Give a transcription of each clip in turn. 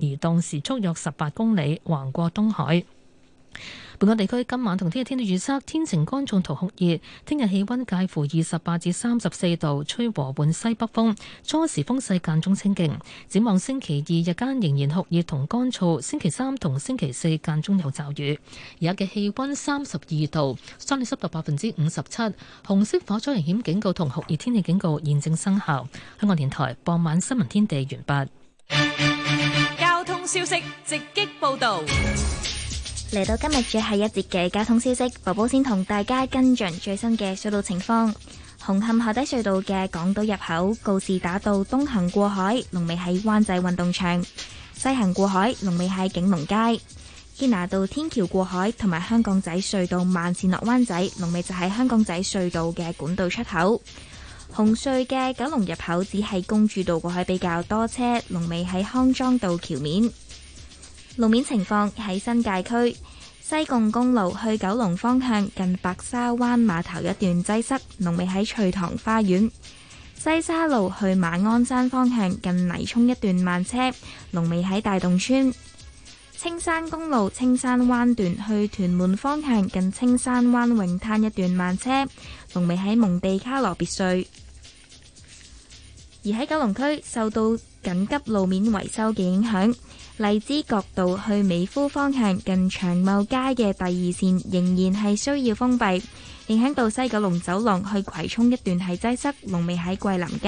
移動時速約18公里，橫過東海。本港地區今晚同聽日天氣預測，天晴乾燥同酷熱，聽日氣溫介乎28至34度，吹和緩西北風，初時風勢間中清勁。展望星期二日間仍然酷熱同乾燥，星期三同星期四間中有驟雨。而家嘅氣溫32度，相對濕度57%，紅色火災危險警告同酷熱天氣警告現正生效。香港電台傍晚新聞天地完畢。 交通消息直擊報道。 嚟到今日最後一節嘅交通消息，寶寶先同大家跟進最新嘅隧道情況。紅磡海底隧道嘅港島入口告士打道東行過海，龍尾喺灣仔運動場；西行過海，龍尾喺景隆街。堅拿道天橋過海同埋香港仔隧道慢線落灣仔，龍尾就喺香港仔隧道嘅管道出口。紅隧嘅九龍入口只係公主道過海比較多車，龍尾喺康莊道橋面。路面情況喺新界區西貢公路去九龍方向近白沙灣碼頭一段擠塞，龍尾喺翠塘花園；西沙路去馬鞍山方向近泥涌一段慢車，龍尾喺大洞村；青山公路青山灣段去屯門方向近青山灣泳灘一段慢車，龍尾喺蒙地卡羅別墅。而喺九龍區受到緊急路面維修嘅影響，荔枝角道去美孚方向近長茂街嘅第二線仍然係需要封閉，影響到西九龍走廊去葵涌一段係擠塞，龍尾喺桂林街。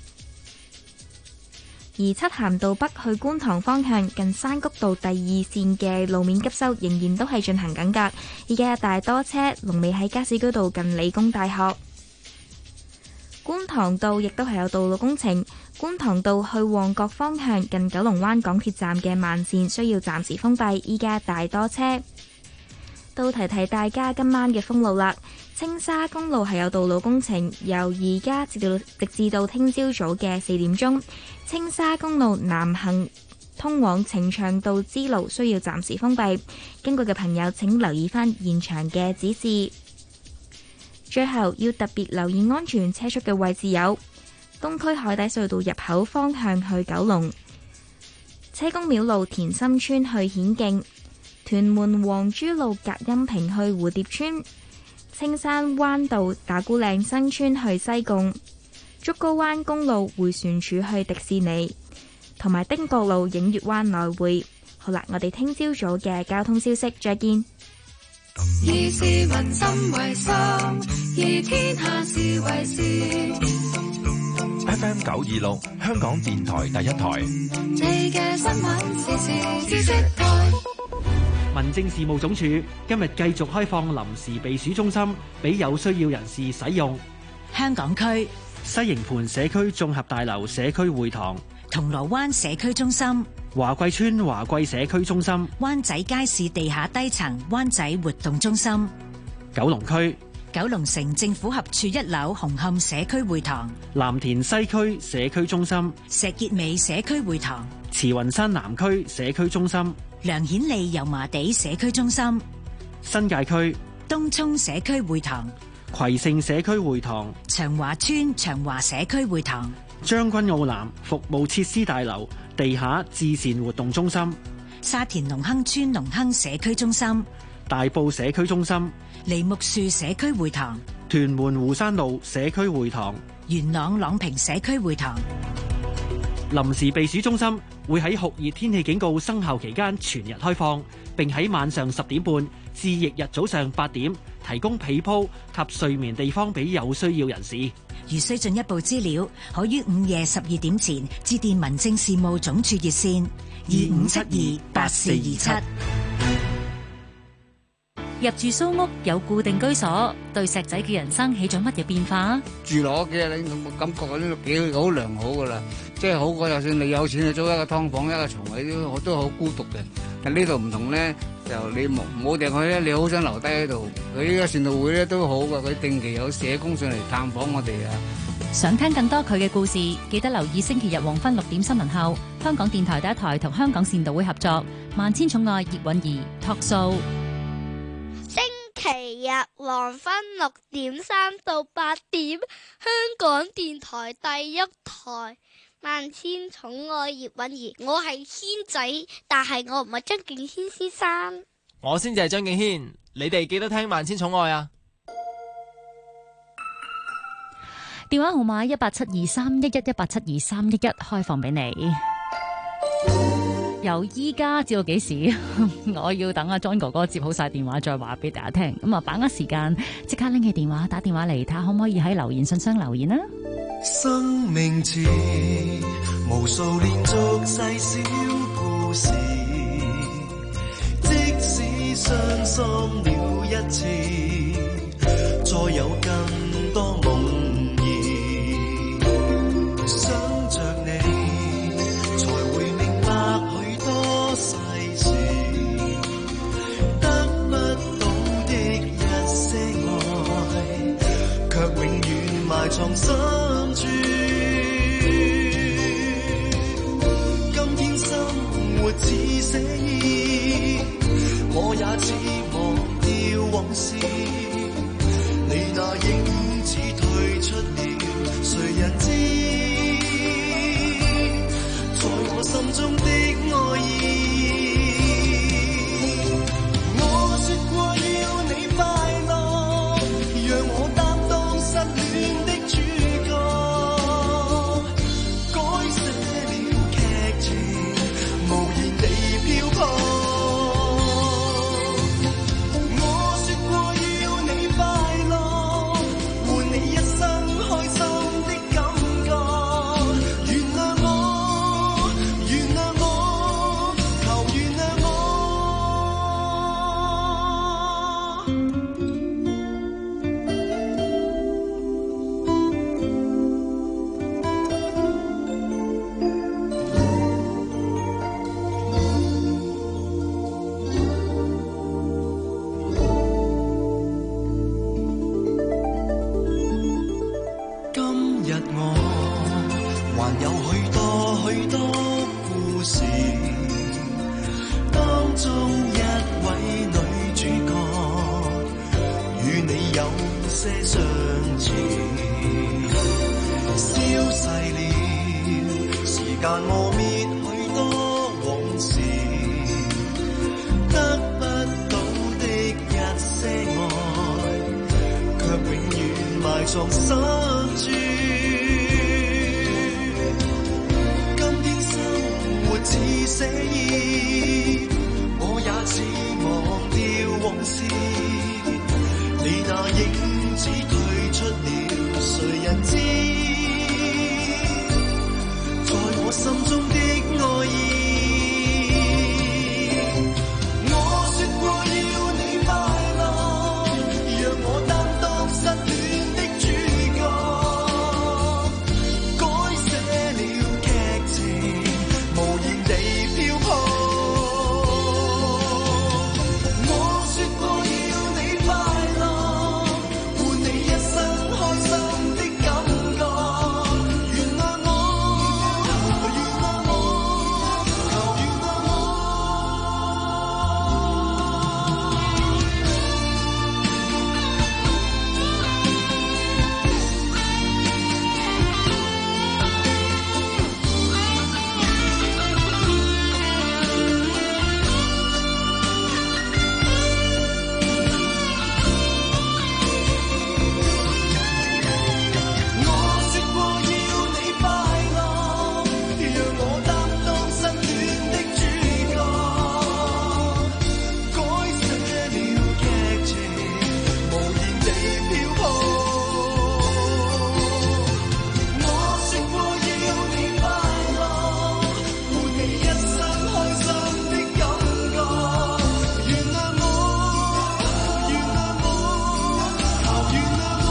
而漆咸道北去觀塘方向近山谷道第二線嘅路面急修仍然都係進行緊㗎，而家大多車，龍尾喺加士居道近理工大學。觀塘道亦都係有道路工程，觀塘道去旺角方向近九龍灣港鐵站嘅慢線需要暫時封閉，依家大多車。都提提大家今晚嘅封路啦，青沙公路係有道路工程，由而家直至到聽朝早嘅4點鐘，青沙公路南行通往呈祥道支路需要暫時封閉，經過嘅朋友請留意返現場嘅指示。最後要特別留意安全車速嘅位置有東區海底隧道入口方向去九龍、車公廟路田心村去顯徑、屯門黃珠路隔音屏去蝴蝶村、青山灣道打鼓嶺新村去西貢、竹篙灣公路迴旋處去迪士尼，同埋汀角路映月灣來回。好啦，我哋聽朝早嘅交通消息再見。 以市民心為心，以天下事為事。 FM 926，香港電台第一台。 你嘅新聞時事知識台。 民政事務總署今日繼續開放臨時避暑中心，俾有需要人士使用。 香港區西營盤社區綜合大樓社區會堂、 銅鑼灣社區中心、 華貴村華貴社區中心、 灣仔街市地下低層灣仔活動中心、 九龍區九龍城政府合署1樓紅磡社區會堂、 藍田西區社區中心、 石硤尾社區會堂、 慈雲山南區社區中心、 梁顯利油麻地社區中心、 新界區東涌社區會堂、 葵盛社區會堂、 長華村長華社區會堂、 將軍澳南服務設施大樓地下至善活動中心、 沙田隆亨村隆亨社區中心、 大埔社區中心、 梨木樹社區會堂、 屯門湖山路社區會堂、 元朗朗屏社區會堂。 臨時避暑中心會喺酷熱天氣警告生效期間全日開放，並喺晚上10點半至翌日早上8點提供被鋪及睡眠地方俾有需要人士。 如需進一步資料，可於午夜12點前致電民政事務總署熱線25728427。 入住蘇屋有固定居所，對石仔嘅人生起咗乜嘢變化？ 住落幾日，你感覺都幾好良好噶啦，即係好過就算你有錢去租一個劏房一個床位都好孤獨嘅。但呢度唔同咧，就你冇定去咧，你好想留低喺度。佢呢個善導會咧都好噶，佢定期有社工上嚟探訪我哋啊。 想聽更多佢嘅故事，記得留意星期日黃昏6點新聞後，香港電台第一台同香港善導會合作《萬千寵愛葉韻儀》Talk Show。 星期日黃昏6點3到8點，香港電台第一台萬千寵愛葉韻儀，我係軒仔，但係我唔係張敬軒先生。 我先至係張敬軒，你哋記得聽萬千寵愛啊！ 電話號碼18723111872311開放俾你。由依家至到幾時？我要等阿 John 哥哥接好晒電話再話俾大家聽。咁啊，把握時間，即刻拎起電話打電話嚟睇下可唔可以喺留言信箱留言啦。 生命似無數連續細小故事，即使傷心了一次，再有更多夢兒，想着你才會明白許多世事，得不到的一些愛，卻永遠埋藏心處。今天生活似寫意，我也似忘掉往事，你那影子退出了，誰人知？在我心中的愛意，我說過要你快樂，讓我擔當失戀的主角，改寫了劇情，無言地飄泊。我說過要你快樂，換你一生開心的感覺，原諒我，原諒我，求原諒我。今日我還有許多許多故事，當中一位女主角與你有些相似，消逝了時間磨滅許多往事，得不到的一些愛，卻永遠埋藏心處。今天生活似寫意，我也似忘掉往事，你那影子退出了，誰人知？在我心中的愛意，我說過要你快樂，讓我擔當失戀的主角，改寫了劇情，無言地飄泊。我說過要你快樂，換你一生開心的感覺，原諒我，原諒我，求原諒我。我說過要你快樂，讓我擔當失戀的主角，改寫了劇情，無言地飄泊。我說過要你快樂，換你一生開心的感覺，原諒我，原諒我，求原諒我。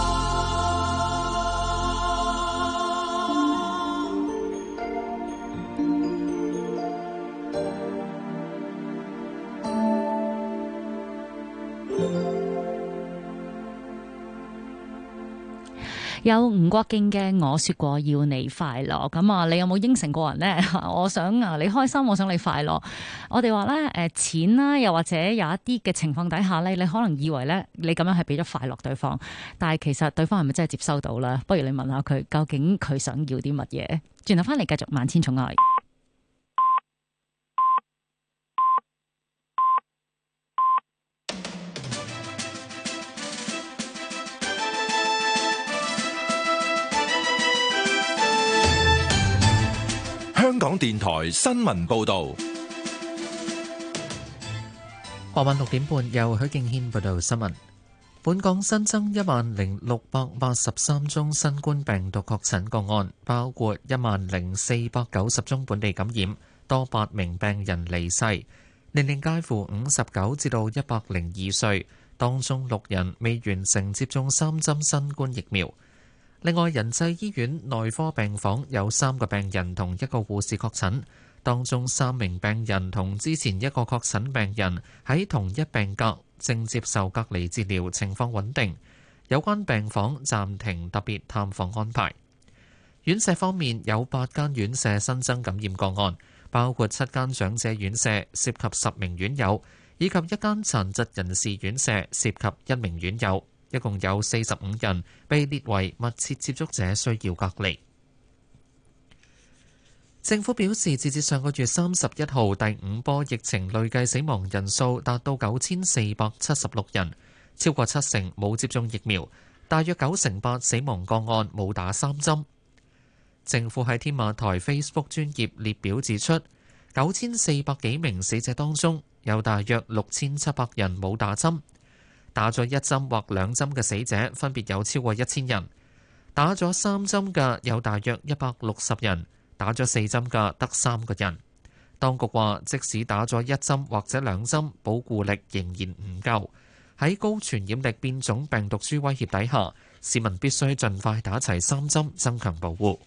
有吳國敬嘅我說過要你快樂，咁啊，你有冇應承過人呢？我想啊，你開心，我想你快樂。我哋話咧，錢啦，又或者有一啲嘅情況底下咧，你可能以為咧，你咁樣係俾咗快樂對方，但係其實對方係咪真係接收到咧？不如你問下佢，究竟佢想要啲乜嘢？ 轉頭翻嚟繼續萬千寵愛。 香港電台新聞報道。 傍晚6點半，由許敬軒報道新聞。本港新增10,683宗新冠病毒確診個案，包括10,490宗本地感染，多8名病人離世，年齡介乎59至到102歲，當中6人未完成接種3針新冠疫苗。另外，仁濟醫院內科病房有3個病人同1個護士確診，當中3名病人同之前1個確診病人喺同一病格，正接受隔離治療，情況穩定。有關病房暫停特別探訪安排。院舍方面有8間院舍新增感染個案，包括7間長者院舍涉及10名院友，以及1間殘疾人士院舍涉及1名院友。一共有45人被列為密切接觸者，需要隔離。政府表示，截至上個月31號，第5波疫情累計死亡人數達到9,476人，超過70%冇接種疫苗，大約98%死亡個案冇打3針。政府喺天馬台 Facebook 專頁列表指出，9,400幾名死者當中，有大約6,700人冇打針。打咗1針或2針嘅死者分別有超過1000人，打咗3針嘅有大約160人，打咗4針嘅得3個人。當局話，即使打咗1針或者2針，保護力仍然唔夠。喺高傳染力變種病毒株威脅底下，市民必須盡快打齊3針，增強保護。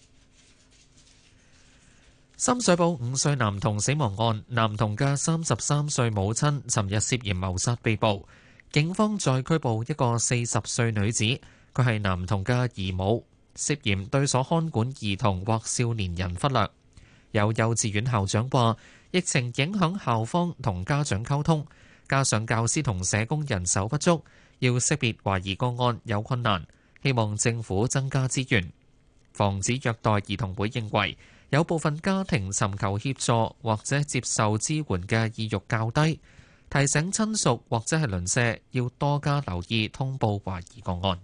深水埗5歲男童死亡案，男童嘅33歲母親尋日涉嫌謀殺被捕。警方再拘捕一個40歲女子，佢係男童嘅姨母，涉嫌對所看管兒童或少年人忽略。有幼稚園校長話，疫情影響校方同家長溝通，加上教師同社工人手不足，要識別懷疑個案有困難，希望政府增加資源。防止虐待兒童會認為，有部分家庭尋求協助或者接受支援嘅意欲較低，提醒親屬或者係鄰舍要多加留意通報懷疑個案。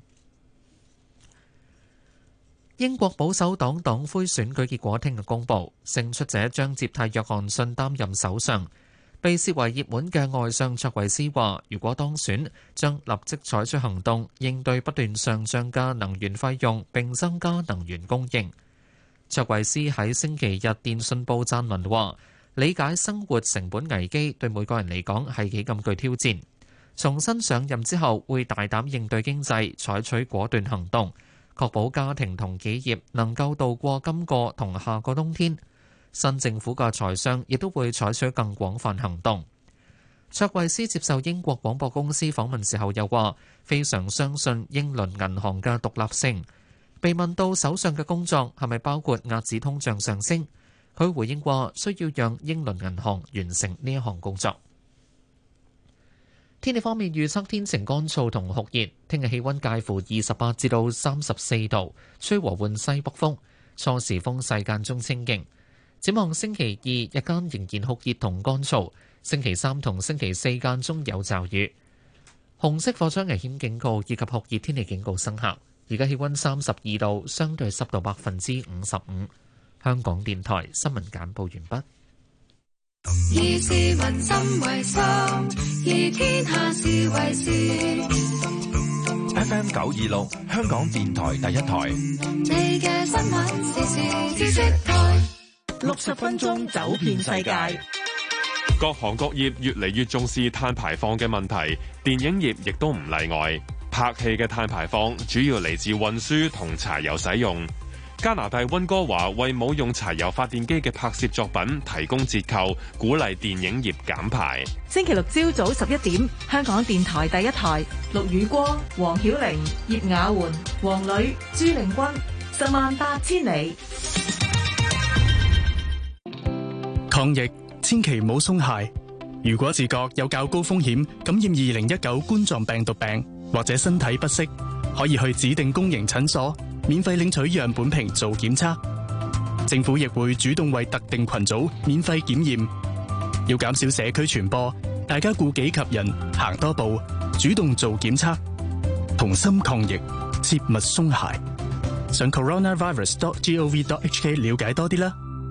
英國保守黨黨魁選舉結果聽日公佈，勝出者將接替約翰遜擔任首相。被視為熱門嘅外相卓慧思話，如果當選，將立即採取行動應對不斷上漲嘅能源費用，並增加能源供應。卓慧思喺星期日電訊報撰文話，理解生活成本危機對每個人嚟講係幾咁具挑戰。重新上任之後，會大膽應對經濟，採取果斷行動，確保家庭同企業能夠度過今個同下個冬天。新政府嘅財相亦都會採取更廣泛行動。卓慧思接受英國廣播公司訪問時候又話，非常相信英倫銀行嘅獨立性。被問到首相嘅工作係咪包括遏止通脹上升，佢回應話需要讓英倫銀行完成呢一項工作。天氣方面預測天晴乾燥同酷熱，聽日氣溫介乎28至到34度，吹和緩西北風，初時風勢間中清勁。展望星期2日間仍然酷熱同乾燥，星期3同星期4間中有驟雨。紅色火災危險警告以及酷熱天氣警告生效。而家氣溫32度，相對濕度55%。香港電台新聞簡報完畢。 以市民心為心，以天下事為事。 FM 926，香港電台第一台。 你嘅新聞時事知識台 ，60分鐘走遍世界。各行各業越嚟越重視碳排放嘅問題，電影業亦都唔例外。拍戲嘅碳排放主要嚟自運輸同柴油使用。加拿大溫哥華為冇用柴油發電機嘅拍攝作品提供折扣，鼓勵電影業減排。 星期六朝早11點，香港電台第一台，陸宇光、黃曉玲、葉雅媛、黃磊、朱玲君，18000里。 抗疫千祈唔好鬆懈。如果自覺有較高風險感染2019冠狀病毒病，或者身體不適，可以去指定公營診所免費領取樣本瓶做檢測。 政府亦會主動為特定群組免費檢驗。要減少社區傳播，大家顧己及人，行多步，主動做檢測，同心抗疫，切勿鬆懈。上 coronavirus.gov.hk 了解多啲啦。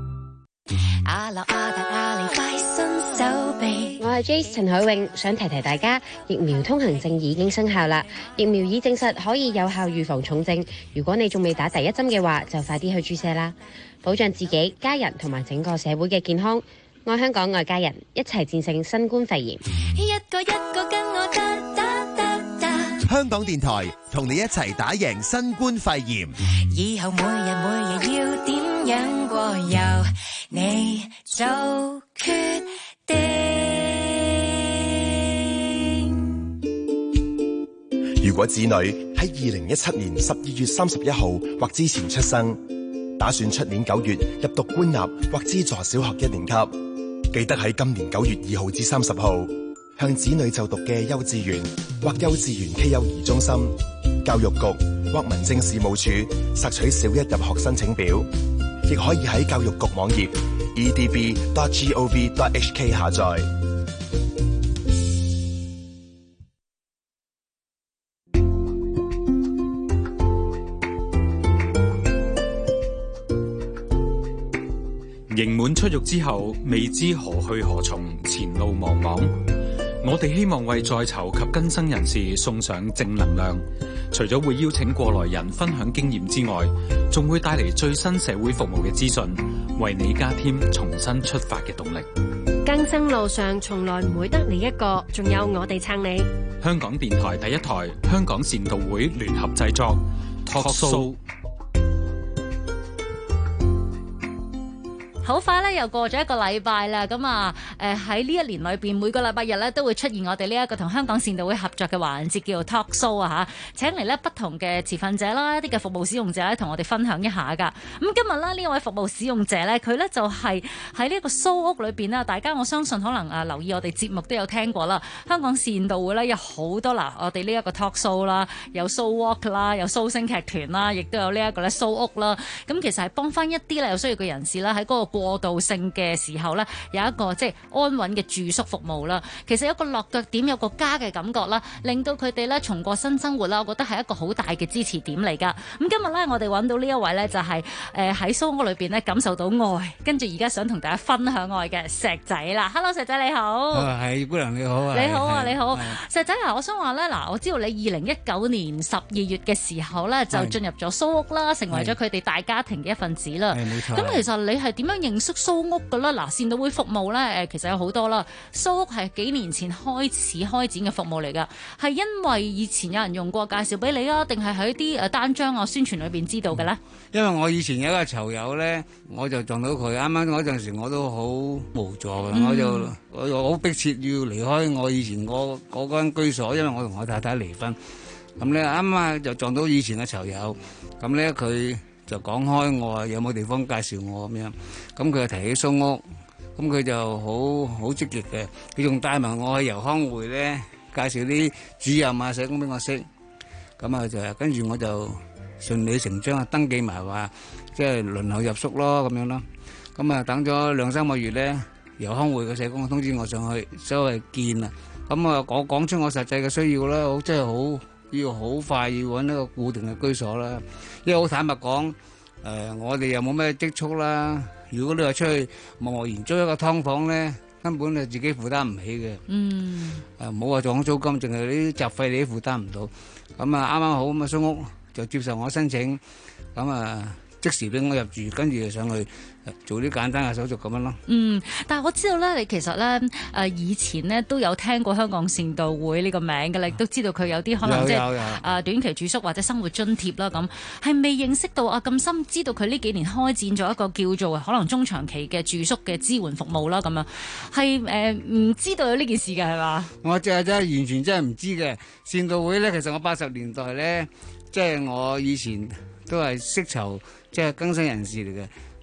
我係 Jace 陳海穎，想提提大家，疫苗通行證已經生效啦。疫苗已證實可以有效預防重症，如果你仲未打第一針嘅話，就快啲去注射啦，保障自己、家人同埋整個社會嘅健康。愛香港，愛家人，一齊戰勝新冠肺炎。 一個跟我香港電台同你一齊打贏新冠肺炎。 以後每日要點樣過，由你做決定。 如果子女喺2017年12月31號或之前出生，打算出年9月入讀官立或資助小學1年級，記得喺今年9月2號至30號向子女就讀嘅幼稚園或幼稚園暨幼兒中心、教育局或民政事務處索取小一入學申請表，亦可以喺教育局網頁 edb.gov.hk 下載。 刑滿出獄之後，未知何去何從，前路茫茫。我哋希望為在囚及更生人士送上正能量，除咗會邀請過來人分享經驗之外，仲會帶嚟最新社會服務嘅資訊，為你加添重新出發嘅動力。 更生路上從來唔會得你一個，仲有我哋撐你。 香港電台第一台，香港善導會聯合製作 Talk Show。 好快咧，又過咗一個禮拜啦。咁啊，喺呢一年裏邊，每個禮拜日咧都會出現我哋呢一個同香港善導會合作嘅環節，叫做 Talk Show 啊嚇。請嚟咧不同嘅持份者啦，一啲嘅服務使用者咧，同我哋分享一下噶。咁今日咧呢位服務使用者咧，佢咧就係喺呢個蘇屋裏邊啦。大家我相信可能留意我哋節目都有聽過啦。香港善導會咧有好多嗱，我哋呢一個 Talk Show 啦，有蘇 Walk 啦，有蘇星劇團啦，亦都有呢一個咧蘇屋啦。咁其實係幫翻一啲咧有需要嘅人士啦，喺嗰個過渡性嘅時候呢，有一個即係安穩嘅住宿服務啦。其實有一個落腳點，有個家嘅感覺啦，令到佢哋呢重過新生活啦。我覺得係一個好大嘅支持點嚟㗎。咁今日呢，我哋揾到呢一位呢，就係喺蘇屋裏邊呢感受到愛，跟住而家想同大家分享愛嘅石仔啦。Hello， 石仔你好。 係姑娘你好啊。 你好啊，你好。石仔啊，我想話呢，嗱，我知道你2019年12月嘅時候呢，就進入咗蘇屋啦，成為咗佢哋大家庭嘅一份子啦。 冇錯。 咁其實你係點樣認識蘇屋㗎啦？嗱，善導會服務咧，其實有好多啦。蘇屋係幾年前開始開展嘅服務嚟㗎，係因為以前有人用過介紹俾你啊，定係喺啲單張啊宣傳裏邊知道嘅咧？ 因為我以前有一個囚友咧，我就撞到佢，啱啱嗰陣時我都好無助嘅，我就好迫切要離開我以前嗰間居所，因為我同我太太離婚。咁咧啱啱就撞到以前嘅囚友，咁咧佢就講開我話有冇地方介紹我咁樣，咁佢就提起蘇屋，咁佢就好積極嘅，佢仲帶埋我去油康會咧，介紹啲主任啊社工俾我識，咁啊就跟住我就順理成章啊登記埋話，即係輪候入宿咯咁樣咯，咁啊等咗2-3個月咧，油康會嘅社工通知我上去所謂見啦，咁啊我講出我實際嘅需要啦，我真係要好快要揾一個固定嘅居所啦，因為好坦白講，我哋又冇咩積蓄啦。如果你話出去貿然租一個劏房咧，根本就自己負擔唔起嘅。冇話講租金，淨係啲雜費你都負擔唔到。咁啊啱啱好咁啊，蘇屋就接受我申請，咁啊即時俾我入住，跟住就上去做啲簡單嘅手續咁樣咯。 但係我知道咧，你其實咧以前咧都有聽過香港善導會呢個名嘅，你都知道佢有啲可能即係短期住宿或者生活津貼啦咁，係未認識到咁深，知道佢呢幾年開展咗一個叫做可能中長期嘅住宿嘅支援服務啦咁樣，係唔知道有呢件事嘅係嘛？ 我真係完全真係唔知嘅。善導會咧，其實我80年代咧，即係我以前都係釋囚，即係更生人士嚟嘅。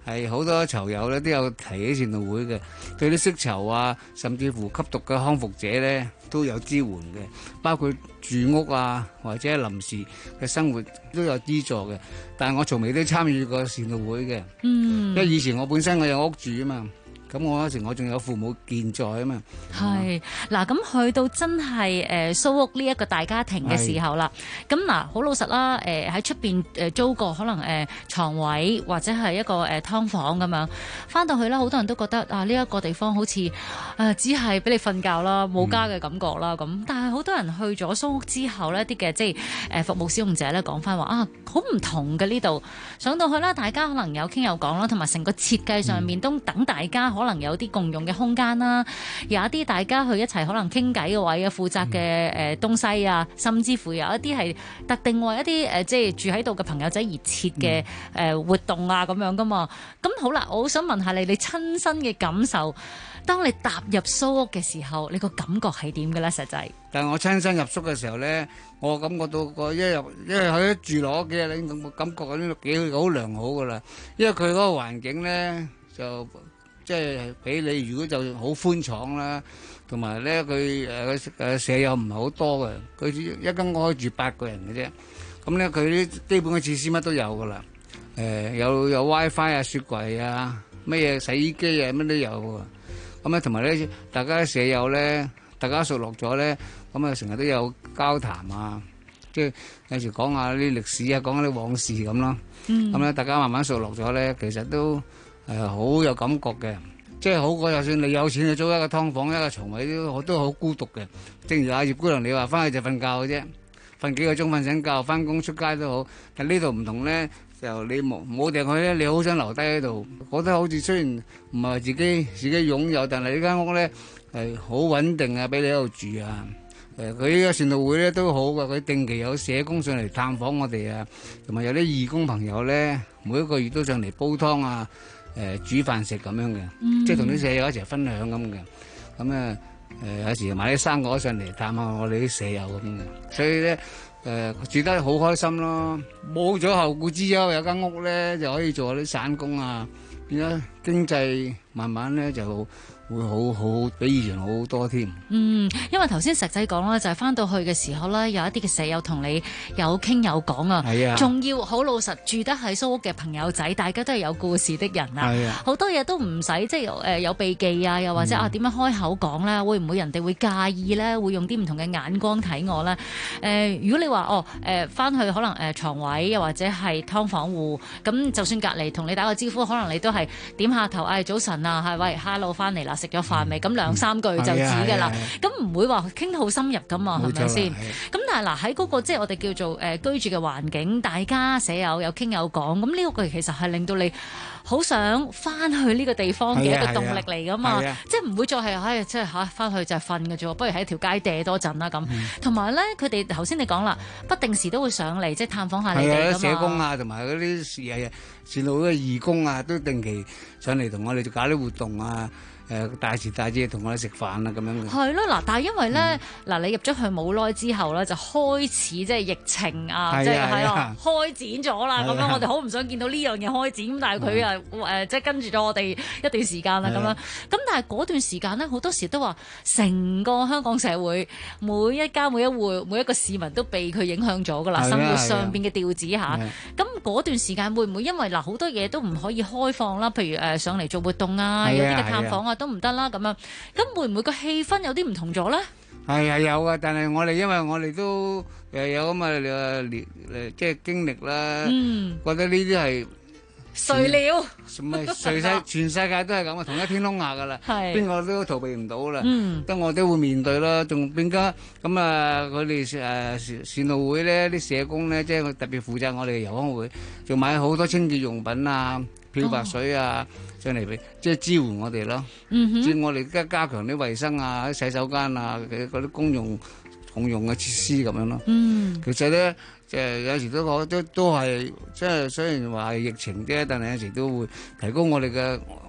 係好多囚友咧都有提起善導會嘅，對啲釋囚啊，甚至乎吸毒嘅康復者咧都有支援嘅，包括住屋啊或者臨時嘅生活都有資助嘅。但係我從未都參與過善導會嘅，因為以前我本身我有屋住啊嘛。咁我嗰時我仲有父母健在啊嘛。 係嗱，咁去到真係蘇屋呢一個大家庭嘅時候啦，咁嗱好老實啦，喺出邊租個可能床位或者係一個劏房咁樣，翻到去啦，好多人都覺得啊呢一個地方好似只係俾你瞓覺啦，冇家嘅感覺啦咁。但係好多人去咗蘇屋之後呢，啲嘅即係服務使用者咧講翻話啊，好唔同嘅呢度，上到去啦，大家可能有傾有講啦，同埋成個設計上面都等大家可能有啲共用嘅空間啦，有一啲大家去一齊可能傾偈嘅位嘅負責嘅東西啊，甚至乎有一啲係特定為一啲即係住喺度嘅朋友仔而設嘅活動啊咁樣噶嘛。咁好啦，我好想問下你親身嘅感受，當你踏入蘇屋嘅時候，你個感覺係點嘅咧？實際， 但係我親身入宿嘅時候咧，我感覺到個因為佢住落幾日咧，我感覺嗰啲幾好良好噶啦，因為佢嗰個環境咧就。即係俾你，如果就好寬敞啦，同埋咧佢舍友唔係好多嘅，佢一間屋可以住8個人嘅啫。咁咧佢啲基本嘅設施乜都有噶啦，有 WiFi 啊、雪櫃啊、乜嘢洗衣機啊，乜都有喎。咁咧同埋咧，大家舍友咧，大家熟絡咗咧，咁啊成日都有交談啊，即係有時講下啲歷史啊，講下啲往事咁咯。咁咧大家慢慢熟絡咗咧，其實都好有感覺嘅，即係好過就算你有錢去租一個劏房一個床位都好孤獨嘅。正如阿葉姑娘你話，翻去就瞓覺嘅啫，瞓幾個鐘瞓醒覺，翻工出街都好。但呢度唔同咧，就你冇定去咧，你好想留低喺度，覺得好似雖然唔係自己擁有，但係呢間屋咧係好穩定啊，俾你喺度住啊。佢呢個善導會咧都好嘅，佢定期有社工上嚟探訪我哋啊，同埋有啲義工朋友咧，每一個月都上嚟煲湯啊。煮飯食咁樣嘅，即係同啲舍友一齊分享咁嘅。咁有時買啲生果上嚟探下我哋啲舍友咁嘅。所以咧住得好開心咯。冇咗後顧之憂，有間屋咧就可以做下啲散工啊，變咗經濟慢慢咧就會好比以前好好多添。 因為頭先石仔講啦，就係翻到去嘅時候咧，有一啲嘅舍友同你有傾有講啊，仲要好老實住得喺蘇屋嘅朋友仔，大家都係有故事的人啊，好多嘢都唔使即係有避忌啊，又或者點樣開口講咧，會唔會人哋會介意咧？會用啲唔同嘅眼光睇我咧？如果你話翻去可能床位又或者係劏房戶，咁就算隔離同你打個招呼，可能你都係點下頭，早晨啊，係喂 hello 翻嚟啦。食咗飯未？咁2-3句就止㗎啦，咁唔會話傾得好深入㗎嘛，係咪先？咁但係嗱喺嗰個即係我哋叫做居住嘅環境，大家舍友有傾有講，咁呢個其實係令到你好想翻去呢個地方嘅一個動力嚟㗎嘛，即係唔會再係即係翻去就係瞓嘅啫，不如喺條街嗲多陣啦咁。同埋咧，佢哋頭先你講啦，不定時都會上嚟即係探訪下你哋㗎嘛。 社工啊，同埋嗰啲善導會嘅義工啊，都定期上嚟同我哋搞啲活動啊。大時大節同我哋食飯啦咁樣嘅。係咯，嗱，但係因為咧，你入咗去冇耐之後咧，就開始即係疫情啊，即係開展咗啦。咁樣我哋好唔想見到呢樣嘢開展，咁但係佢即係跟住咗我哋一段時間啦咁樣。咁但係嗰段時間咧，好多時都話成個香港社會每一家每一戶每一個市民都被佢影響咗噶啦，生活上邊嘅調子嚇。咁嗰段時間會唔會因為好多嘢都唔可以開放啦？譬如上嚟做活動啊，有啲嘅探訪啊。都唔得啦咁樣，咁會唔會個氣氛有啲唔同咗咧？ 係有啊，但係因為我哋都有咁嘅即係經歷啦，覺得呢啲係誰料？ 唔係全世界都係咁啊，同一天空下噶啦，邊個都逃避唔到啦。咁我都會面對啦，仲變加咁啊！佢哋善導會咧，啲社工咧，即係特別負責我哋嘅遊康會，仲買好多清潔用品啊、漂白水啊。上嚟俾即係支援我哋咯，即係我哋而家加強啲衞生啊、洗手間啊嗰啲公用嘅設施咁樣咯。其實咧，即係有時都係即係雖然話係疫情啫，但係有時都會提高我哋嘅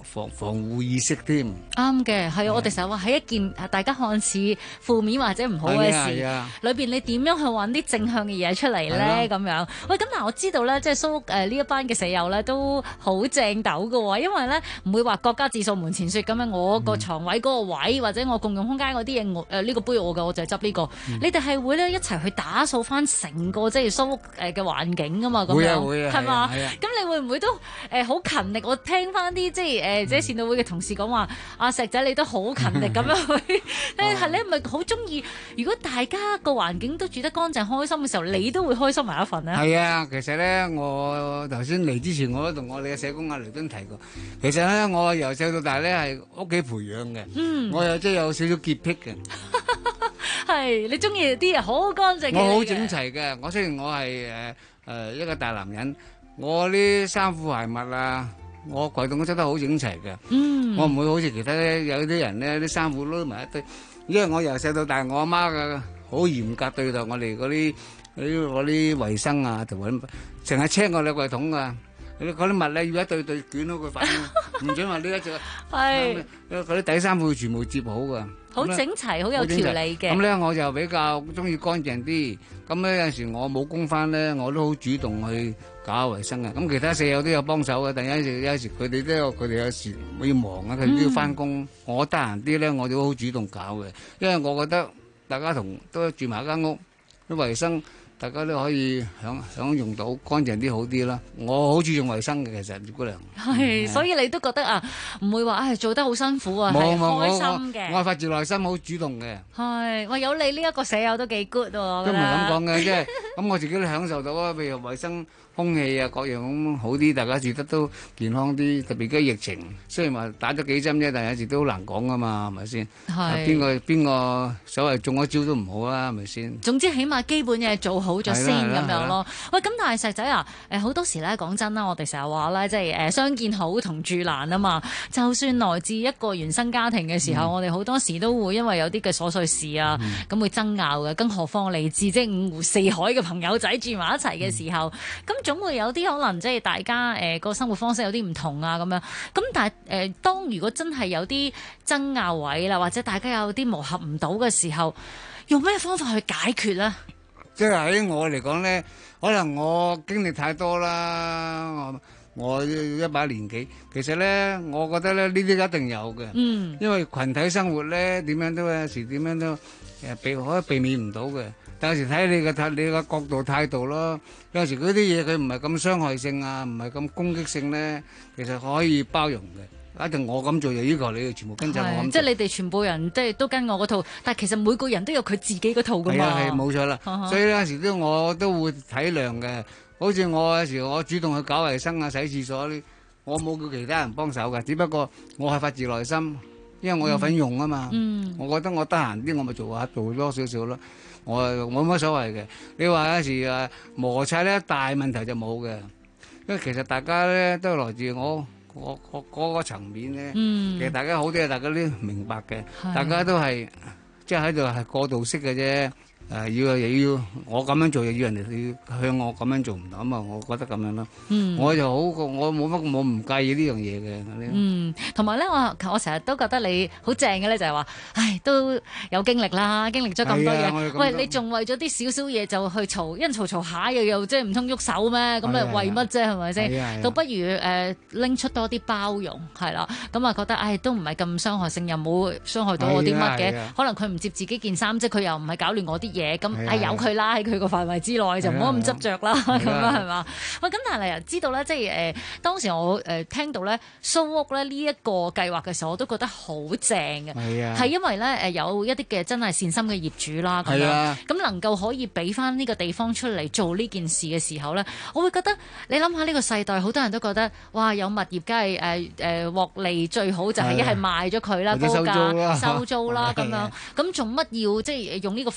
防護意識添。 啱嘅，係我哋成日話喺一件大家看似負面或者唔好嘅事裏邊，你點樣去揾啲正向嘅嘢出嚟咧？咁樣，喂，咁但係我知道咧，即係蘇屋呢一班嘅舍友咧都好正斗嘅喎，因為咧唔會話各家自掃門前雪咁樣，我個床位嗰個位或者我共用空間嗰啲嘢，呢個杯我嘅，我就係執呢個。你哋係會咧一齊去打掃翻成個即係蘇屋嘅環境㗎嘛？咁樣會啊， 係嘛？咁你會唔會都好勤力？我聽翻啲即係即係善導會嘅同事講話，阿石仔你都好勤力咁樣去，係你係咪好中意？如果大家個環境都住得乾淨、開心嘅時候，你都會開心埋一份咧？ 係啊，其實咧，我頭先嚟之前，我都同我哋嘅社工阿雷敦提過。其實咧，我由細到大咧係屋企培養嘅，我又即係有少少潔癖嘅。 係你中意啲嘢好乾淨嘅？ 我好整齊嘅。我雖然我係一個大男人，我啲衫褲鞋襪啊，我櫃桶都執得好整齊嘅。我唔會好似其他咧有啲人咧啲衫褲撈埋一堆。因為我由細到大，我阿媽嘅好嚴格對待我哋嗰啲衞生啊，同埋成日清我哋櫃桶㗎。嗰啲襪咧要一對對捲好佢反，唔準話呢一隻。係嗰啲底衫褲全部摺好㗎。 好整齊，好有條理嘅。 咁咧我就比較中意乾淨啲。咁咧有陣時我冇工返咧，我都好主動去搞衞生嘅。咁其他舍友都有幫手嘅，但有時佢哋都有佢哋有時要忙啊，佢哋都要返工。我得閒啲咧，我都好主動搞嘅，因為我覺得大家都住埋一間屋，啲衞生。大家都可以享用到乾淨啲好啲啦。我好注重衞生嘅，其實葉姑娘。 係，所以你都覺得啊，唔會話做得好辛苦啊，係開心嘅。 我係發自內心好主動嘅。 係，喂，有你呢一個舍友都幾 good 喎。 都唔係咁講嘅，即係咁我自己都享受到啊。譬如衞生、空氣啊，各樣咁好啲，大家住得都健康啲。特別而家疫情，雖然話打咗幾針啫，但係有時都好難講噶嘛，係咪先？係。邊個所謂中咗招都唔好啦，係咪先？ 總之起碼基本嘢做好咗先咁樣咯。喂，咁但係石仔啊，好多時咧講真啦，我哋成日話咧，即係相見好同住難啊嘛。就算來自一個原生家庭嘅時候，我哋好多時都會因為有啲嘅瑣碎事啊，咁會爭拗嘅。更何況嚟自即係五湖四海嘅朋友仔住埋一齊嘅時候，咁總會有啲可能即係大家個生活方式有啲唔同啊咁樣。咁但係當如果真係有啲爭拗位啦，或者大家有啲磨合唔到嘅時候，用咩方法去解決咧？ 即係喺我嚟講咧，可能我經歷太多啦，我一把年紀，其實咧，我覺得咧呢啲一定有嘅。因為群體生活咧，點樣都有時點樣都可以避免唔到嘅。但有時睇你嘅角度態度咯。有時嗰啲嘢佢唔係咁傷害性啊，唔係咁攻擊性咧，其實可以包容嘅。一定我咁做就要求你哋全部跟住我咁做。 即係你哋全部人即係都跟我嗰套，但係其實每個人都有佢自己嗰套㗎嘛。 係冇錯啦。所以有時我都會體諒嘅。好似我有時我主動去搞衞生啊、洗廁所啲，我冇叫其他人幫手嘅，只不過我係發自內心，因為我有份用啊嘛。我覺得我得閒啲，我咪做多少少咯。我冇乜所謂嘅。你話有時摩擦咧，大問題就冇嘅，因為其實大家咧都係來自我嗰個層面咧。其實大家好啲嘢，大家都明白嘅，大家都係即係喺度係過渡式嘅啫。要我咁樣做，又要人哋要向我咁樣做唔到啊嘛！我覺得咁樣咯。我就好，我冇乜，我唔介意呢樣嘢嘅。 同埋咧，我成日都覺得你好正嘅咧，就係話，唉，都有經歷啦，經歷咗咁多嘢。喂，你仲為咗啲少少嘢就去嘈，因嘈下又即係唔通喐手咩？咁你為乜啫？係咪先？倒不如拎出多啲包容，係啦。咁啊覺得，唉，都唔係咁傷害性，又冇傷害到我啲乜嘅。可能佢唔接自己件衫，即係佢又唔係搞亂我啲嘢，咁由佢啦，喺佢個範圍之內就唔好咁執着啦，咁樣係嘛？喂，咁但係你又知道咧，即係當時我聽到咧蘇屋咧呢一個計劃嘅時候，我都覺得好正嘅，係因為咧有一啲嘅真係善心嘅業主啦，咁樣咁能夠可以俾翻呢個地方出嚟做呢件事嘅時候咧，我會覺得你諗下呢個世代好多人都覺得哇有物業梗係獲利最好就係一係賣咗佢啦，高價收租啦咁樣，咁做乜要即係用呢個方式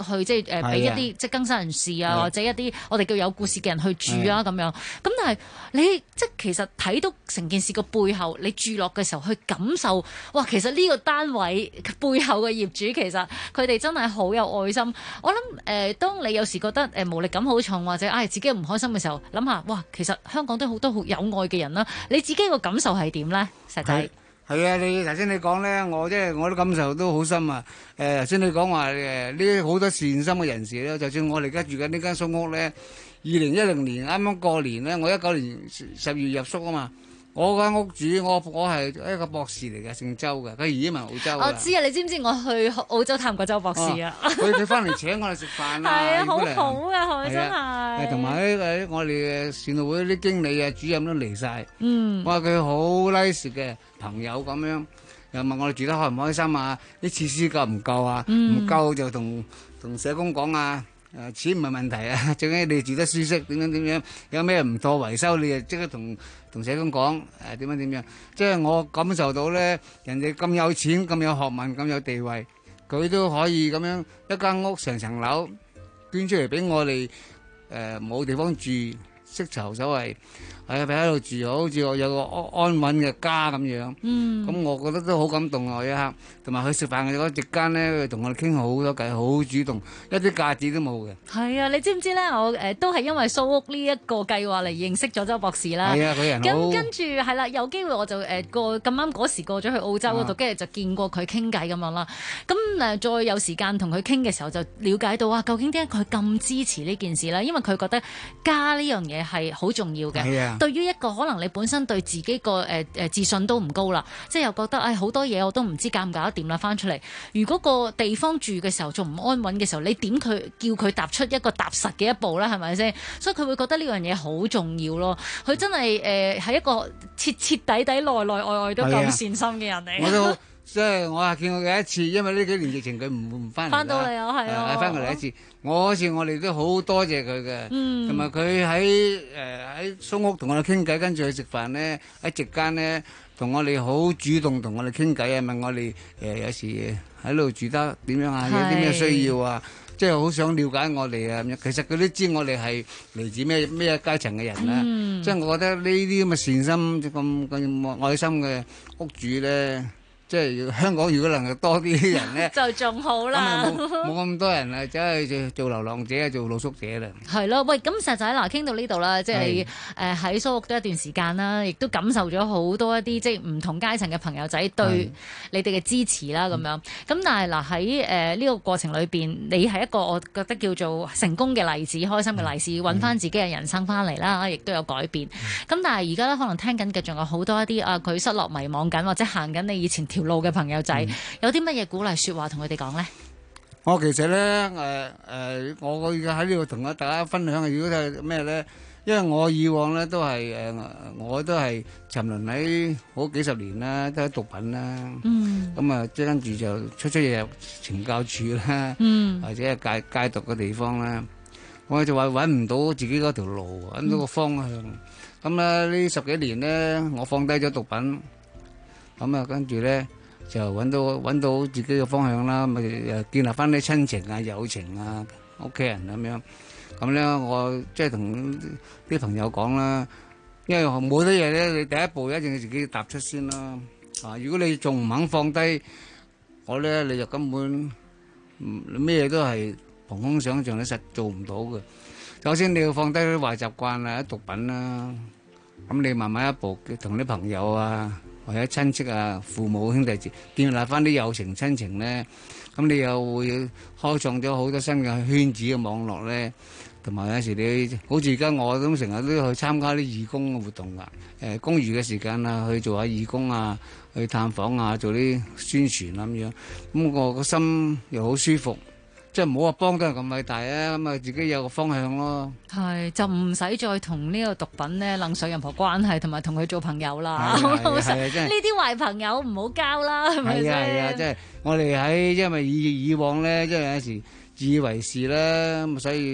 去即係俾一啲即係更生人士啊，或者一啲我哋叫有故事嘅人去住啊咁樣。咁但係你即係其實睇到成件事個背後，你住落嘅時候去感受，哇！其實呢個單位背後嘅業主其實佢哋真係好有愛心。我諗當你有時覺得無力感好重，或者自己唔開心嘅時候，諗下哇，其實香港都好多好有愛嘅人啦。你自己個感受係點咧，石仔？ 係啊，你頭先你講咧，我即係我啲感受都好深啊！頭先你講話呢啲好多善心嘅人士咧，就算我哋而家住緊呢間蘇屋咧，2010年啱啱過年咧，我19年10月入宿啊嘛。我間屋主，我係一個博士嚟嘅，姓周嘅，佢移民澳洲。 我知啊，你知唔知我去澳洲探過周博士啊？ 佢翻嚟請我哋食飯啊， 係啊，好好啊，佢真係。 同埋我哋嘅善導會啲經理啊、主任都嚟晒。 嗯， 我話佢好 nice 嘅朋友咁樣，又問我哋住得開唔開心啊？啲設施夠唔夠啊？唔夠就同社工講啊。錢唔係問題啊，最緊要你住得舒適，點樣，有咩唔妥維修，你就即刻同社工講，點樣，即係我感受到咧，人哋咁有錢、咁有學問、咁有地位，佢都可以咁樣一間屋成層樓捐出嚟俾我哋，冇地方住，識籌所謂。喺度住好似我有個安穩嘅家咁樣，咁我覺得都好感動啊！我一刻，同埋佢食飯嘅嗰席間咧，佢同我哋傾好多偈，好主動，一啲架子都冇嘅。 係啊，你知唔知咧？我都係因為蘇屋呢一個計劃嚟認識咗周博士啦。 係啊，佢人好。 咁跟住係啦，有機會我就咁啱嗰時過咗去澳洲嗰度，跟住就見過佢傾偈咁樣啦。咁再有時間同佢傾嘅時候，就了解到究竟點解佢咁支持呢件事咧？因為佢覺得家呢樣嘢係好重要嘅。係啊。對於一個可能你本身對自己個自信都唔高啦，即係又覺得好多嘢我都唔知搞唔搞得掂啦，翻出嚟。如果個地方住嘅時候仲唔安穩嘅時候，你點叫佢踏出一個踏實嘅一步咧？係咪先？所以佢會覺得呢樣嘢好重要咯。佢真係係一個徹徹底底內內外外都咁善心嘅人嚟。 我都即係我係見過佢一次，因為呢幾年疫情佢唔翻嚟。 翻到嚟啊，係啊， 翻過嚟一次。嗰次我哋都好多謝佢嘅，同埋佢喺蘇屋同我哋傾偈，跟住去食飯咧，喺席間咧同我哋好主動同我哋傾偈啊，問我哋有時喺度住得點樣啊，有啲咩需要啊，即係好想了解我哋啊。其實佢都知我哋係嚟自咩階層嘅人啦。即係我覺得呢啲咁嘅善心咁愛心嘅屋主咧。即係香港，如果能夠多啲人咧， 就仲好啦。 冇咁多人啊，走去做流浪者啊，做露宿者啦。 係咯，喂，咁石仔嗱，傾到呢度啦，即係喺蘇屋都一段時間啦，亦都感受咗好多一啲即係唔同階層嘅朋友仔對你哋嘅支持啦，咁樣。咁但係嗱喺呢個過程裏邊，你係一個我覺得叫做成功嘅例子、開心嘅例子，揾翻自己嘅人生翻嚟啦，亦都有改變。咁但係而家咧，可能聽緊嘅仲有好多一啲佢失落、迷惘緊，或者行緊你以前條路嘅朋友仔，有啲乜嘢鼓勵説話同佢哋講咧？ 我其實咧我而家喺呢度同大家分享嘅，如果係咩咧？因為我以往咧都係我都係沉淪喺好幾十年啦，都係毒品啦。咁啊，即係跟住就出入入懲教處啦，或者係戒毒嘅地方啦。我就話揾唔到自己嗰條路，揾唔到個方向。咁咧呢10幾年咧，我放低咗毒品。咁啊，跟住咧就揾到自己嘅方向啦，咪建立翻啲親情啊、友情啊、屋企人咁樣。咁咧，我即係同啲朋友講啦，因為冇得嘢咧，你第一步一定要自己踏出先啦。如果你仲唔肯放低我咧，你就根本咩都係憑空想像，你實做唔到嘅。首先你要放低啲壞習慣啊、毒品啦，咁你慢慢一步同啲朋友啊，或者親戚啊、父母兄弟建立翻啲友情親情咧，咁你又會開創咗好多新嘅圈子嘅網絡咧，同埋有時你好似而家我咁成日都去參加啲義工嘅活動㗎，公餘嘅時間啊去做下義工啊，去探訪啊，做啲宣傳咁樣，咁我個心又好舒服。即係唔好話幫得人咁偉大啊！咁啊，自己有個方向咯。 係就唔使再同呢個毒品咧諗上任何關係，同埋同佢做朋友啦。呢啲壞朋友唔好交啦，係咪先？ 係啊，即係我哋喺因為以往咧，即係有時自以為是啦，咁所以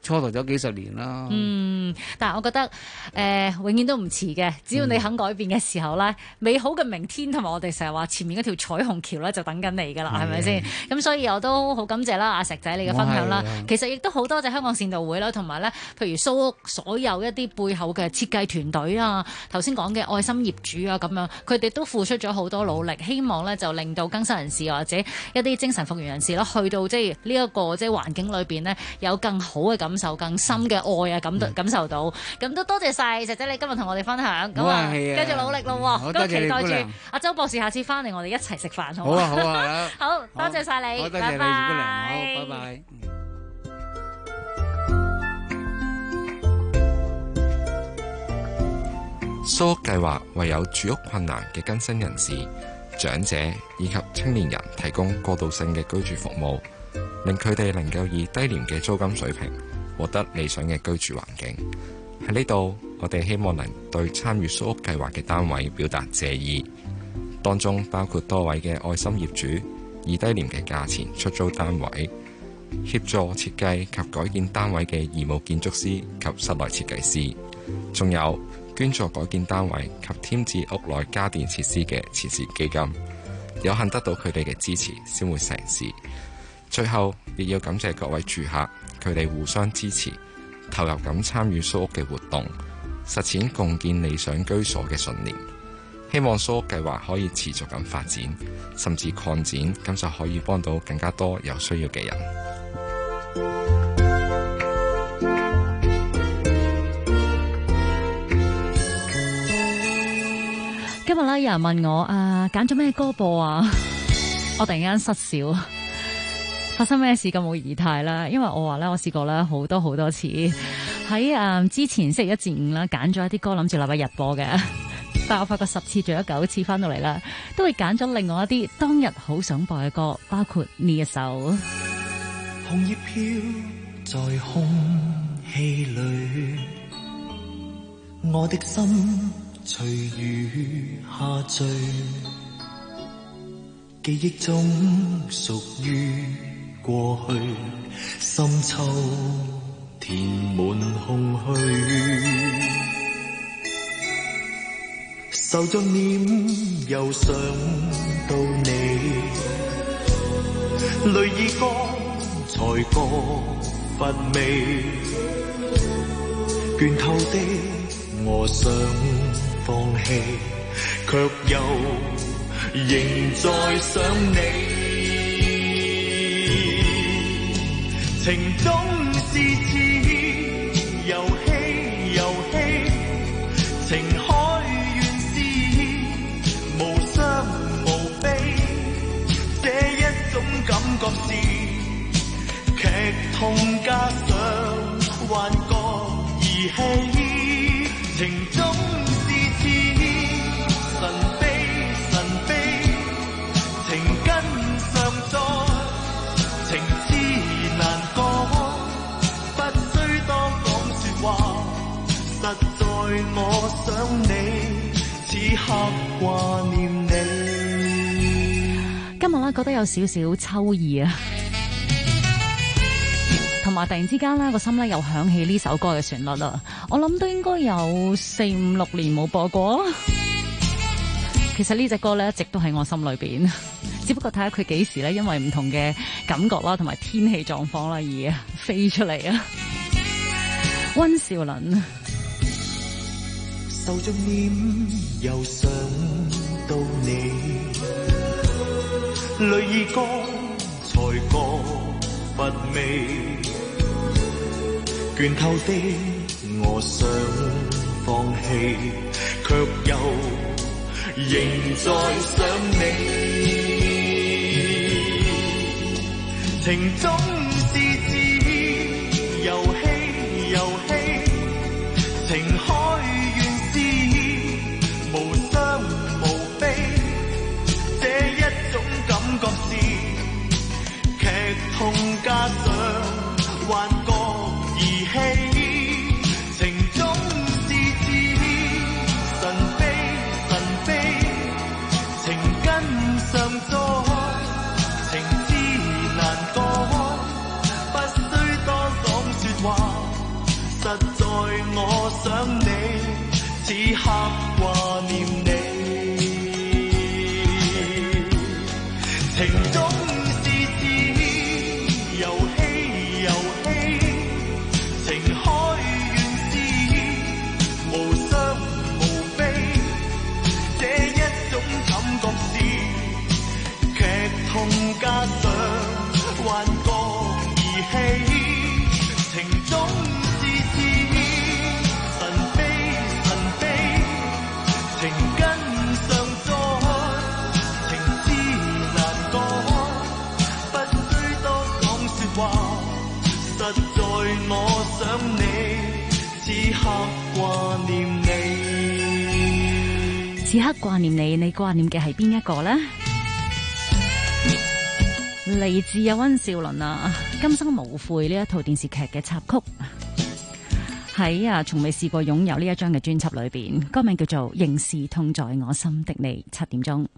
蹉跎咗幾十年啦。 但係我覺得永遠都唔遲嘅，只要你肯改變嘅時候咧，美好嘅明天同埋我哋成日話前面嗰條彩虹橋咧就等緊你㗎啦，係咪先？咁所以我都好感謝啦，阿石仔你嘅分享啦。其實亦都好多謝香港善導會啦，同埋咧，譬如蘇屋所有一啲背後嘅設計團隊啊，頭先講嘅愛心業主啊咁樣，佢哋都付出咗好多努力，希望咧就令到更生人士或者一啲精神復原人士啦，去到即係呢一個即係環境裏邊呢，有更好嘅感受、更深嘅愛啊，感受到。咁都多謝晒石仔你今日同我哋分享，咁啊繼續努力咯。咁啊期待住阿周博士下次翻嚟，我哋一齊食飯好唔好？ 好啊， 好多謝晒你， 多謝你，葉姑娘，好，拜拜。 蘇屋計劃為有住屋困難嘅更生人士、長者以及青年人提供過渡性嘅居住服務，令佢哋能夠以低廉嘅租金水平獲得理想嘅居住環境。喺呢度，我哋希望能對參與蘇屋計劃嘅單位表達謝意，當中包括多位嘅愛心業主以低廉嘅價錢出租單位，協助設計及改建單位嘅義務建築師及室內設計師，仲有捐助改建單位及添置屋內家電設施嘅慈善基金。有幸得到佢哋嘅支持，先會成事。最後，亦要感謝各位住客，佢哋互相支持，投入咁參與蘇屋嘅活動，實踐共建理想居所嘅信念。希望蘇屋計劃可以持續咁發展，甚至擴展，咁就可以幫到更加多有需要嘅人。 今日咧有人問我揀咗咩歌播啊？我突然間失笑，發生咩事咁冇儀態啦？因為我話咧，我試過咧好多次喺之前星期一至五啦，揀咗一啲歌諗住禮拜日播嘅，但我發覺10次仲有9次翻到嚟啦，都會揀咗另外一啲當日好想播嘅歌，包括呢一首。 紅葉飄在空氣裏，我的心隨雨下墜，記憶中屬於過去，深秋填滿空虛，受着念又想到你，淚已乾才覺乏味，倦透的我想放棄，卻又仍在想你。情總是似遊戲，情海原是無傷無悲，這一種感覺是劇痛加上幻覺兒戲。情總是似神秘，情根尚在，情痴難講，不需多講說話，實在我想你，此刻掛念你。 今日咧覺得有少少秋意啊，同埋突然之間咧個心咧又響起呢首歌嘅旋律啦，我諗都應該有4、5、6年冇播過。其實呢隻歌咧一直都喺我心裏邊，只不過睇下佢幾時咧因為唔同嘅感覺啦，同埋天氣狀況啦而飛出嚟啊。溫兆倫， 受着念又想到你，淚已乾才覺乏味，倦透的我想放棄，卻又仍在想你。情總是似遊戲，情海原是無傷無悲，這一種感覺是劇痛加上幻覺兒戲。情總是似神秘，情根尚在，情痴難講， 空加上幻覺兒戲，情中自是神秘神秘，情根尚在，情知難改，不需多講說話，實在我想你，此刻掛念你。 此刻掛念你，你掛念嘅係邊一個呢？嚟自有溫兆倫啊，《今生無悔》呢一套電視劇嘅插曲，喺從未試過擁有呢一張嘅專輯裏邊，歌名叫做《仍是痛在我心的你》。7點鐘。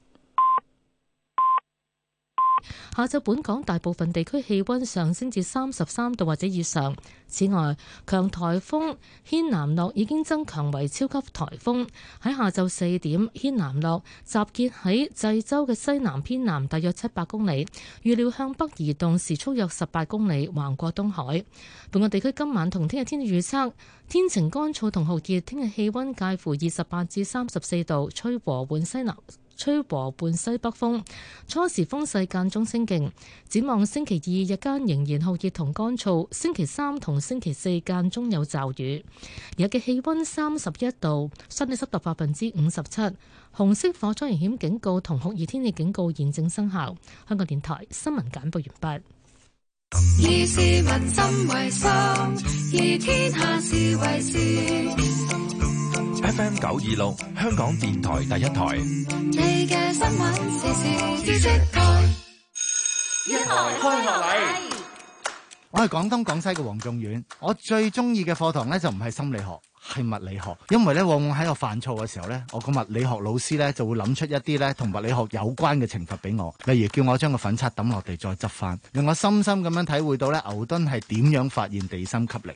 下晝本港大部分地區氣溫上升至33度或者以上。此外，強颱風軒嵐諾已經增強為超級颱風。喺下晝4點，軒嵐諾集結喺濟州嘅西南偏南大約700公里，預料向北移動，時速約18公里，橫過東海。本港地區今晚同聽日天氣預測：天晴乾燥同酷熱，聽日氣溫介乎28至34度，吹和緩西北風，初時風勢間中清勁。展望星期2日間仍然酷熱同乾燥，星期3同星期4間中有驟雨。日嘅氣溫31度，相對濕度57%。紅色火災危險警告同酷熱天氣警告現正生效。香港電台新聞簡報完畢。 以市民心為心，以天下事為事。 FM 926香港電台第一台。 你嘅新聞時事知識台， 一台開學禮。我係廣東廣西嘅黃仲遠，我最中意嘅課堂咧就唔係心理學，係物理學。因為咧往往喺我煩躁嘅時候咧，我個物理學老師咧就會諗出一啲咧同物理學有關嘅懲罰俾我，例如叫我將個粉刷抌落地再執翻，令我深深咁樣體會到咧牛頓係點樣發現地心吸力。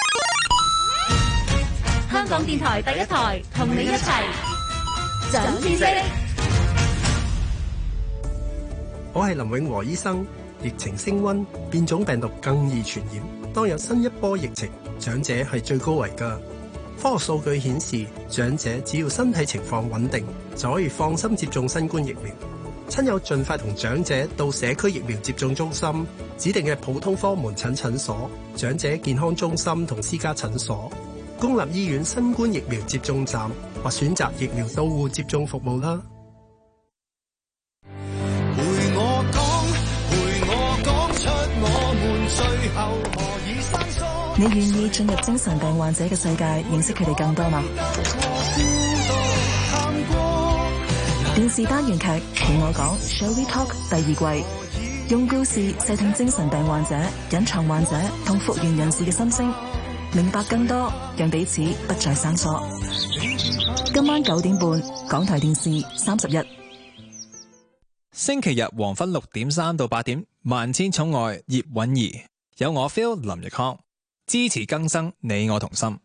香港電台第一台，同你一齊長知識。 我係林永和醫生。疫情升溫，變種病毒更易傳染。當有新一波疫情，長者係最高危㗎。科學數據顯示，長者只要身體情況穩定，就可以放心接種新冠疫苗。親友盡快同長者到社區疫苗接種中心、指定嘅普通科門診診所、長者健康中心同私家診所、公立醫院新冠疫苗接種站或選擇疫苗到戶接種服務啦。 你願意進入精神病患者嘅世界，認識佢哋更多嗎？電視單元劇《同我講 Shall We Talk》第2季，用故事細聽精神病患者、隱藏患者同復原人士嘅心聲，明白更多，讓彼此不再生疏。今晚9點半，港台電視31。 星期日黃昏6點3到8點，萬千寵愛葉韻儀，有我 Phil 林奕康，支持更生，你我同心。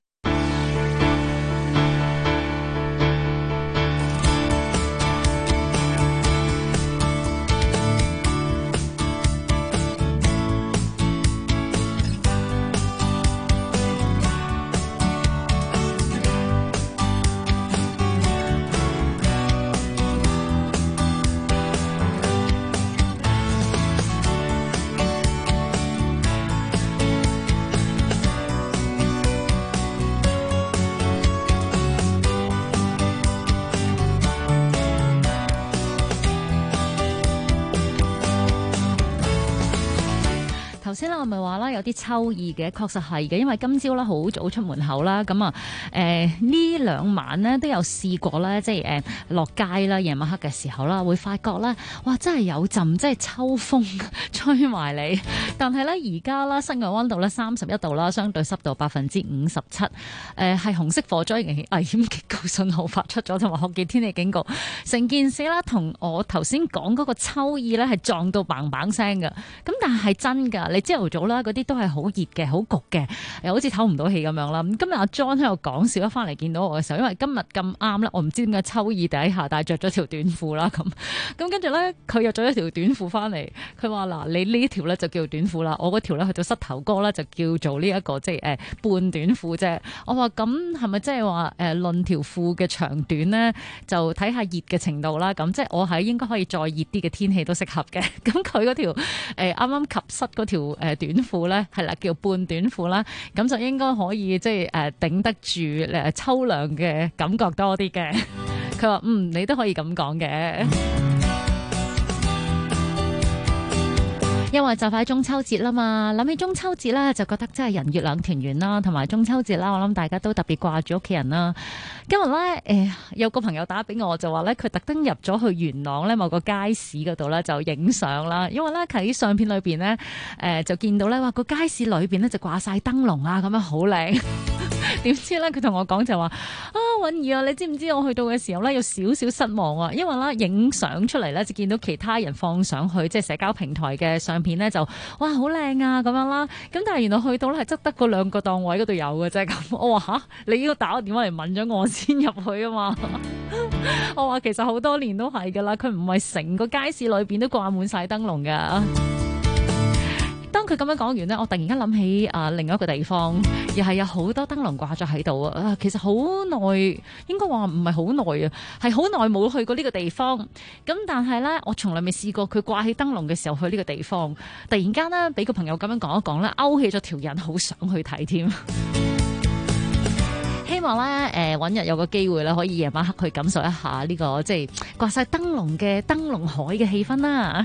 頭先啦，我咪話啦，有啲秋意嘅，確實係嘅，因為今朝咧好早出門口啦，咁啊呢兩晚呢都有試過咧，即係落街啦，夜晚黑嘅時候啦，會發覺咧，哇，真係有陣即係秋風吹埋嚟。但係咧而家啦，室外溫度咧31度啦，相對濕度57%，係紅色火災危險警告信號發出咗，同埋酷熱天氣警告。成件事啦，同我頭先講嗰個秋意咧係撞到砰砰聲嘅，咁但係真㗎，你朝頭早啦，嗰啲都係好熱嘅，好焗嘅，又好似唞唔到氣咁樣啦。咁今日阿 John 喺度講笑，一翻嚟見到我嘅時候，因為今日咁啱咧，我唔知點解秋意底下，但係着咗條短褲啦咁跟住咧，佢又着咗條短褲翻嚟，佢話嗱，你呢條咧就叫短褲啦，我嗰條咧去到膝頭哥咧就叫做呢一個即係半短褲啫。我話咁係咪即係話論條褲嘅長短咧，就睇下熱嘅程度啦。咁即係我係應該可以再熱啲嘅天氣都適合嘅。咁佢嗰條啱啱及膝嗰條短褲咧，係啦，叫半短褲啦，咁就應該可以即係頂得住秋涼嘅感覺多啲嘅。佢話你都可以咁講嘅。因為就快中秋節啦嘛，諗起中秋節咧就覺得真係人月兩團圓啦，同埋中秋節啦，我諗大家都特別掛住屋企人啦。今日咧有個朋友打俾我，就話咧佢特登入咗去元朗咧某個街市嗰度咧就影相啦，因為咧喺相片裏邊咧就見到咧話個街市裏邊咧就掛晒燈籠啊，咁樣好靚。點知咧佢同我講就話允兒啊，你知唔知我去到嘅時候咧有少少失望啊，因為咧影相出嚟咧就見到其他人放上去即係社交平台嘅相片咧就哇好靚啊咁樣啦，咁但係原來去到咧係側得嗰兩個檔位嗰度有嘅啫。咁我話吓，你要打個電話嚟問咗我先入去啊嘛。我話其實好多年都係噶啦，佢唔係成個街市裏邊都掛滿晒燈籠噶。當佢咁樣講完呢，我突然間諗起另一個地方，又係有好多燈籠掛咗喺度啊！其實好耐，應該話唔係好耐啊，係好耐冇去過呢個地方。咁但係呢，我從來未試過佢掛起燈籠嘅時候去呢個地方。突然間呢，俾個朋友咁樣講一講咧，勾起咗條癮，好想去睇添。希望咧揾日有個機會咧，可以夜晚黑去感受一下呢個即係掛晒燈籠嘅燈籠海嘅氣氛啦。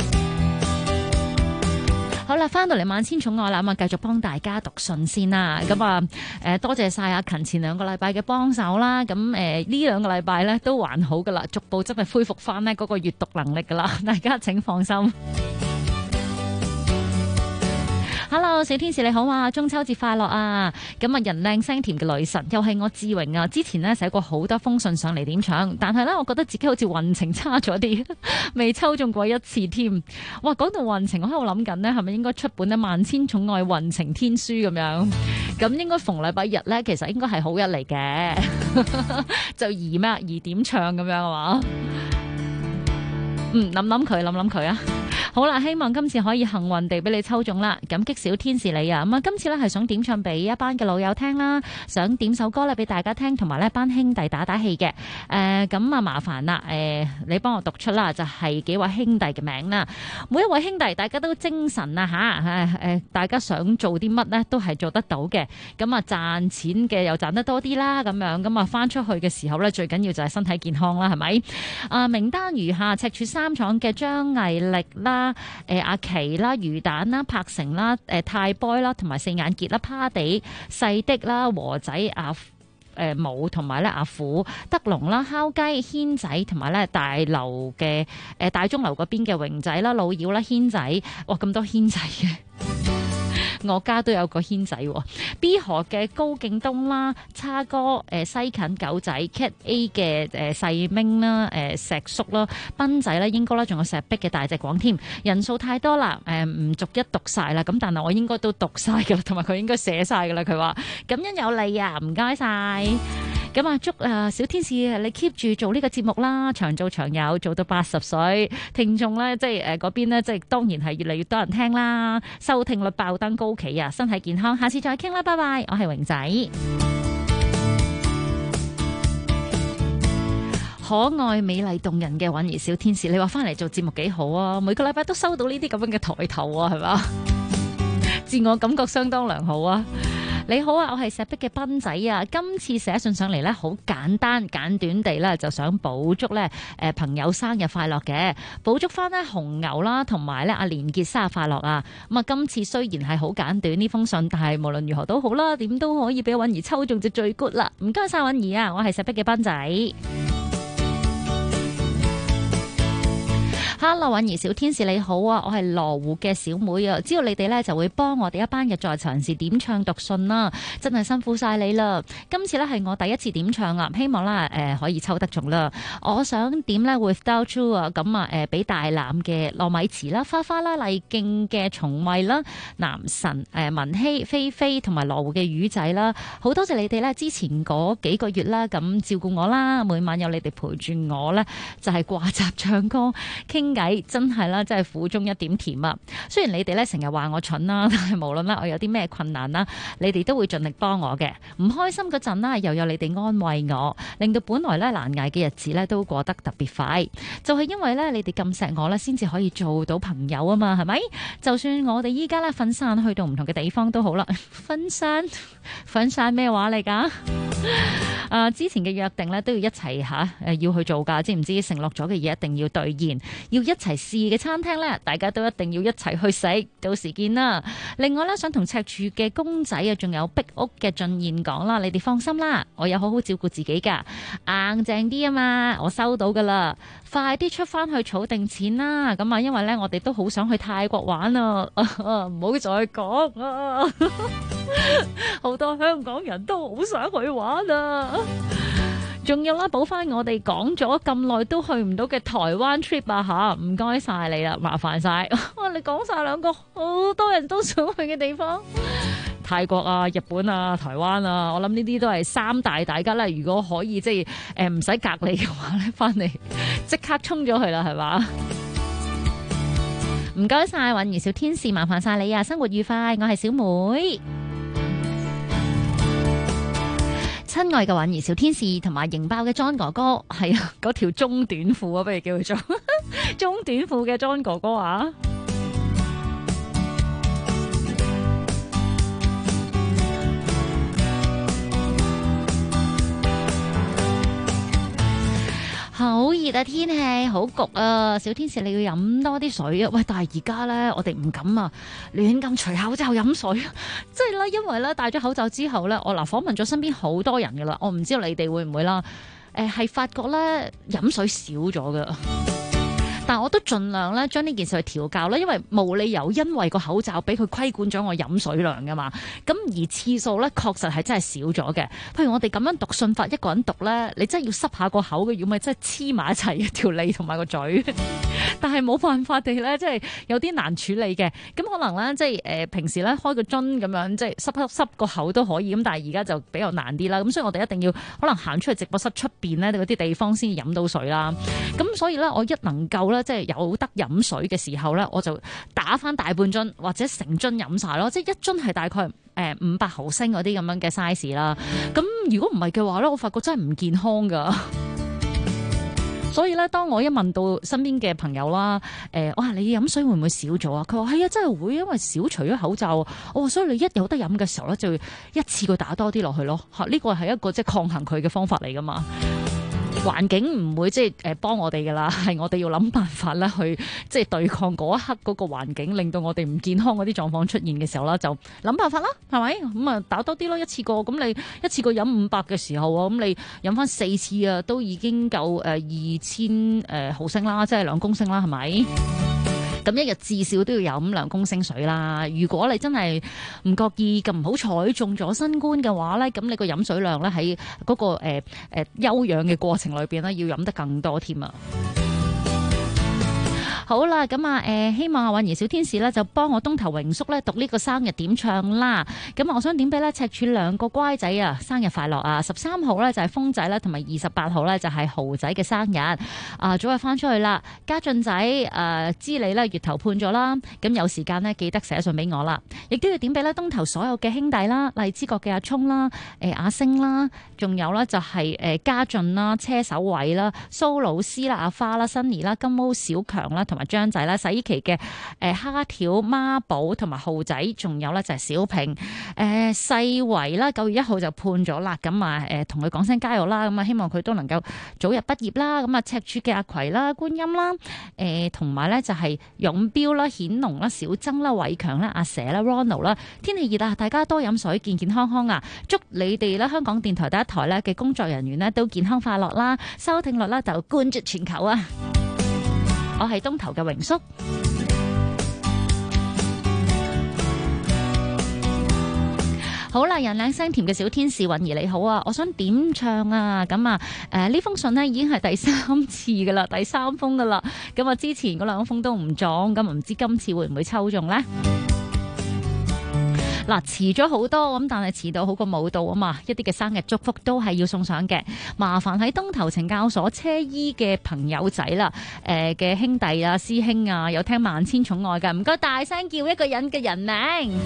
好啦，翻到嚟萬千寵愛啦，咁啊繼續幫大家讀信先啦。咁多謝晒阿勤前2個禮拜嘅幫手啦。咁呢2個禮拜咧都還好噶啦，逐步真係恢復翻呢嗰個閱讀能力噶啦，大家請放心。Hello， 小天使你好啊，中秋節快樂啊！咁人靚聲甜嘅女神又係我志榮啊！之前呢寫過好多封信上嚟點唱，但係呢我覺得自己好似運程差咗啲，未抽中過一次添。哇，講到運程，我喺度諗緊呢係咪應該出本呢萬千寵愛運程天書咁樣？咁應該逢禮拜日呢，其實應該係好日嚟嘅，就宜點唱咁樣係嘛？諗佢啊！好啦，希望今次可以幸運地俾你抽中啦！感激小天使你啊！咁今次咧係想點唱俾一班嘅老友聽啦，想點首歌咧俾大家聽，同埋呢班兄弟打氣嘅。咁麻煩啦，你幫我讀出啦，就係幾位兄弟嘅名啦。每一位兄弟大家都精神啊吓，大家想做啲乜呢都係做得到嘅。咁賺錢嘅又賺得多啲啦，咁樣咁翻出去嘅時候咧，最緊要就係身體健康啦，係咪？名單如下：赤柱三廠嘅張毅力啦。阿琪啦、魚蛋啦、柏成啦、泰 boy 啦，同埋四眼傑啦、趴地、細的啦、和仔、武同埋咧阿虎、德龍啦、烤雞、軒仔同埋咧大樓嘅大鐘樓嗰邊嘅榮仔啦、老妖啦、軒仔，哇咁多軒仔嘅！我家都有個軒仔，B 河嘅高敬東啦、叉哥、西近狗仔、Cat A 嘅細明啦、石叔啦、斌仔啦、英哥啦，仲有石壁嘅大隻廣添，人數太多啦，唔逐一讀晒啦，咁但係我應該都讀晒噶啦，同埋佢應該寫晒噶啦，佢話感恩有你啊，唔該晒。咁祝小天使你 keep 住做呢個節目啦，長做長有，做到80歲，聽眾咧即係嗰邊咧即係當然係越嚟越多人聽啦，收聽率爆燈高企啊，身體健康，下次再傾啦，拜拜，我係榮仔。可愛美麗動人嘅允兒小天使，你話翻嚟做節目幾好啊，每個禮拜都收到呢啲咁樣嘅抬頭啊，係嘛？自我感覺相當良好啊！你好啊，我係石壁嘅斌仔啊！今次寫信上嚟咧，好簡單簡短地咧，就想補祝咧朋友生日快樂嘅，補祝翻咧紅牛啦，同埋咧阿連傑生日快樂啊！咁啊，今次雖然係好簡短呢封信，但係無論如何都好啦，點都可以俾允兒抽中就最 good 啦！唔該晒允兒啊，我係石壁嘅斌仔。 Hello， 允兒小天使你好啊，我係羅湖嘅小妹啊，知道你哋咧就會幫我哋一班嘅在場人士點唱讀信啦，真係辛苦晒你啦。今次咧係我第一次點唱啊，希望啦可以抽得中啦。我想點咧 Without You 啊，咁啊俾大欖嘅糯米糍啦、花花啦、麗徑嘅松惠啦、男神文希、菲菲同埋羅湖嘅魚仔啦，好多謝你哋咧之前嗰幾個月啦咁照顧我啦，每晚有你哋陪住我咧，就係掛閘唱歌傾偈，真係啦，真係苦中一點甜啊！雖然你哋咧成日話我蠢啦，但係無論啦我有啲咩困難啦，你哋都會盡力幫我嘅。唔開心嗰陣啦，又有你哋安慰我，令到本來咧難捱嘅日子咧都過得特別快。就係因為咧你哋咁錫我咧，先至可以做到朋友啊嘛，係咪？就算我哋依家咧分散去到唔同嘅地方都好啦，分散咩話嚟㗎？之前嘅約定咧都要一齊要去做㗎，知唔知？承諾咗嘅嘢一定要兌現，要一齊試嘅餐廳咧，大家都一定要一齊去食，到時見啦。另外咧，想同赤柱嘅公仔啊，仲有壁屋嘅俊彥講啦，你哋放心啦，我有好好照顧自己㗎，硬淨啲啊嘛，我收到㗎啦，快啲出翻去儲定錢啦。咁啊，因為咧我哋都好想去泰國玩啊，唔好再講啊，好多香港人都好想去玩啊。仲有啦，補翻我哋講咗咁耐都去唔到嘅台灣 trip 啊吓，唔該晒你啦，麻煩晒。你講晒兩個好多人都想去嘅地方，泰國啊、日本啊、台灣啊，我諗呢啲都係三大大家啦。如果可以即係唔使隔離嘅話咧，翻嚟即刻衝咗去啦，係嘛？唔該晒，允兒小天使，麻煩晒你啊，生活愉快，我係小妹。親愛嘅允兒小天使同埋型爆嘅 John 哥哥，係啊，嗰條中短褲啊，不如叫佢做中短褲嘅 John 哥哥啊！好熱啊，天氣好焗啊，小天使你要飲多啲水啊！喂，但係而家咧，我哋唔敢啊，亂咁除口罩飲水，即係咧，因為咧戴咗口罩之後咧，我訪問咗身邊好多人噶啦，我唔知道你哋會唔會啦，係發覺咧飲水少咗噶。但我都盡量咧將呢件事去調教啦，因為冇理由因為個口罩俾佢規管咗我飲水量噶嘛。咁而次數咧確實係真係少咗嘅。譬如我哋咁樣讀信法，一個人讀咧，你真係要濕下個口嘅，如果咪真係黐埋一齊條脷同埋個嘴。但係冇辦法地咧，即係有啲難處理嘅。咁可能咧，即係平時咧開個樽咁樣，即係濕個口都可以。咁但係而家就比較難啲啦。咁所以我哋一定要可能行出去直播室出邊咧嗰啲地方先飲到水啦。咁所以咧，我一能夠咧即係有得飲水嘅時候咧，我就打翻大半樽或者成樽飲晒咯。即係一樽係大概500毫升嗰啲咁樣嘅 size 啦。咁如果唔係嘅話咧，我發覺真係唔健康噶。所以咧，當我一問到身邊嘅朋友啦，我話你飲水會唔會少咗啊？佢話係啊，真係會，因為少除咗口罩。我話所以你一有得飲嘅時候咧，就一次過打多啲落去咯。呢個係一個即係抗衡佢嘅方法嚟噶嘛。環境唔會即係幫我哋噶啦，係我哋要諗辦法啦，去即係對抗嗰一刻嗰個環境，令到我哋唔健康嗰啲狀況出現嘅時候啦，就諗辦法啦，係咪？咁啊打多啲咯，一次過。咁你一次過飲500嘅時候啊，咁你飲翻4次啊，都已經夠2000毫升啦，即係2公升啦，係咪？咁一日至少都要飲2公升水啦。如果你真係唔覺意咁唔好彩中咗新冠嘅話咧，咁你個飲水量咧喺嗰個休養嘅過程裏邊咧，要飲得更多添啊！好啦，咁啊，希望阿允兒小天使咧就幫我東頭榮叔咧讀呢個生日點唱啦。咁我想點俾咧赤柱2個乖仔啊，生日快樂啊！13號咧就係峰仔啦，同埋28號咧就係豪仔嘅生日。早日翻出去啦，家俊仔知你咧月頭判咗啦，咁有時間咧記得寫信俾我啦。亦都要點俾咧東頭所有嘅兄弟啦，荔枝角嘅阿聰啦、阿星啦，仲有咧就係家俊啦、車手偉啦、蘇老師啦、阿花啦、Sunny 啦、金毛小強啦，同埋張仔啦、洗衣旗嘅蝦條孖寶同埋浩仔，仲有咧就係小平世維啦，9月1號就判咗啦，咁啊同佢講聲加油啦，咁啊希望佢都能夠早日畢業啦，咁啊赤柱嘅阿葵啦、觀音啦，同埋咧就係勇標啦、顯龍啦、小曾啦、偉強啦、阿蛇啦、Ronald 啦，天氣熱啊，大家多飲水，健健康康啊！祝你哋咧香港電台第一台咧嘅工作人員咧都健康快樂啦，收聽率啦就冠絕全球啊！ 我係東頭嘅榮叔。好啦，人靚聲甜嘅小天使韻兒你好啊，我想點唱啊，咁啊呢封信呢已經係第3次噶啦，第3封噶啦，咁啊之前嗰2封都唔中，咁唔知今次會唔會抽中呢？嗱，遲咗好多咁，但係遲到好過冇到啊嘛！一啲嘅生日祝福都係要送上嘅，麻煩喺東頭懲教所車衣嘅朋友仔啦，嘅兄弟啊、師兄啊，有聽萬千寵愛嘅，唔該大聲叫一個人嘅人名。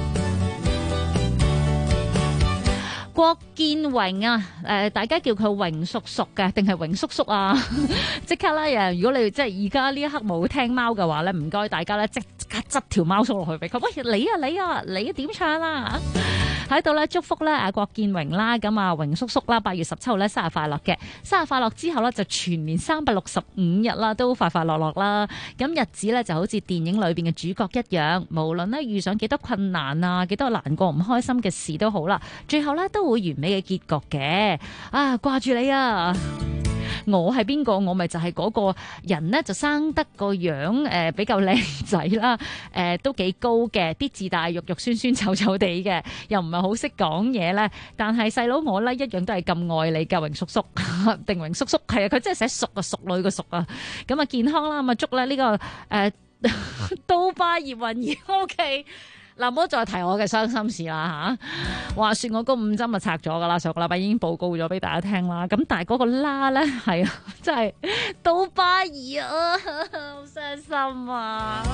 郭建榮啊，大家叫佢榮叔叔嘅，定係榮叔叔啊？即刻啦！如果你即係而家呢一刻冇聽貓嘅話咧，唔該大家咧即刻執條貓數落去俾佢。喂，你點唱啦？喺度咧祝福咧阿郭建榮啦，咁啊榮叔叔啦，8月17號咧生日快樂嘅，生日快樂之後咧就全年365日啦，都快快樂樂啦。咁日子咧就好似電影裏邊嘅主角一樣，無論咧遇上幾多困難啊，幾多難過唔開心嘅事都好啦，最後咧都會完美嘅結局嘅。啊，掛住你啊！我係邊個？我咪就係嗰個人呢，就生得個樣比較靚仔啦，都幾高嘅，啲字大肉肉酸酸臭臭地嘅，又唔係好識講嘢咧。但係細佬我咧一樣都係咁愛你㗎，榮叔叔定榮叔叔係啊，佢真係寫熟啊，淑女個淑啊。咁啊健康啦，咁啊祝咧呢個刀疤葉韻兒 OK。嗱，唔好再提我嘅傷心事啦嚇！話説我嗰5針就拆咗噶啦，上個禮拜已經報告咗俾大家聽啦。咁但係嗰個啦咧係啊，真係刀疤兒啊，好傷心啊！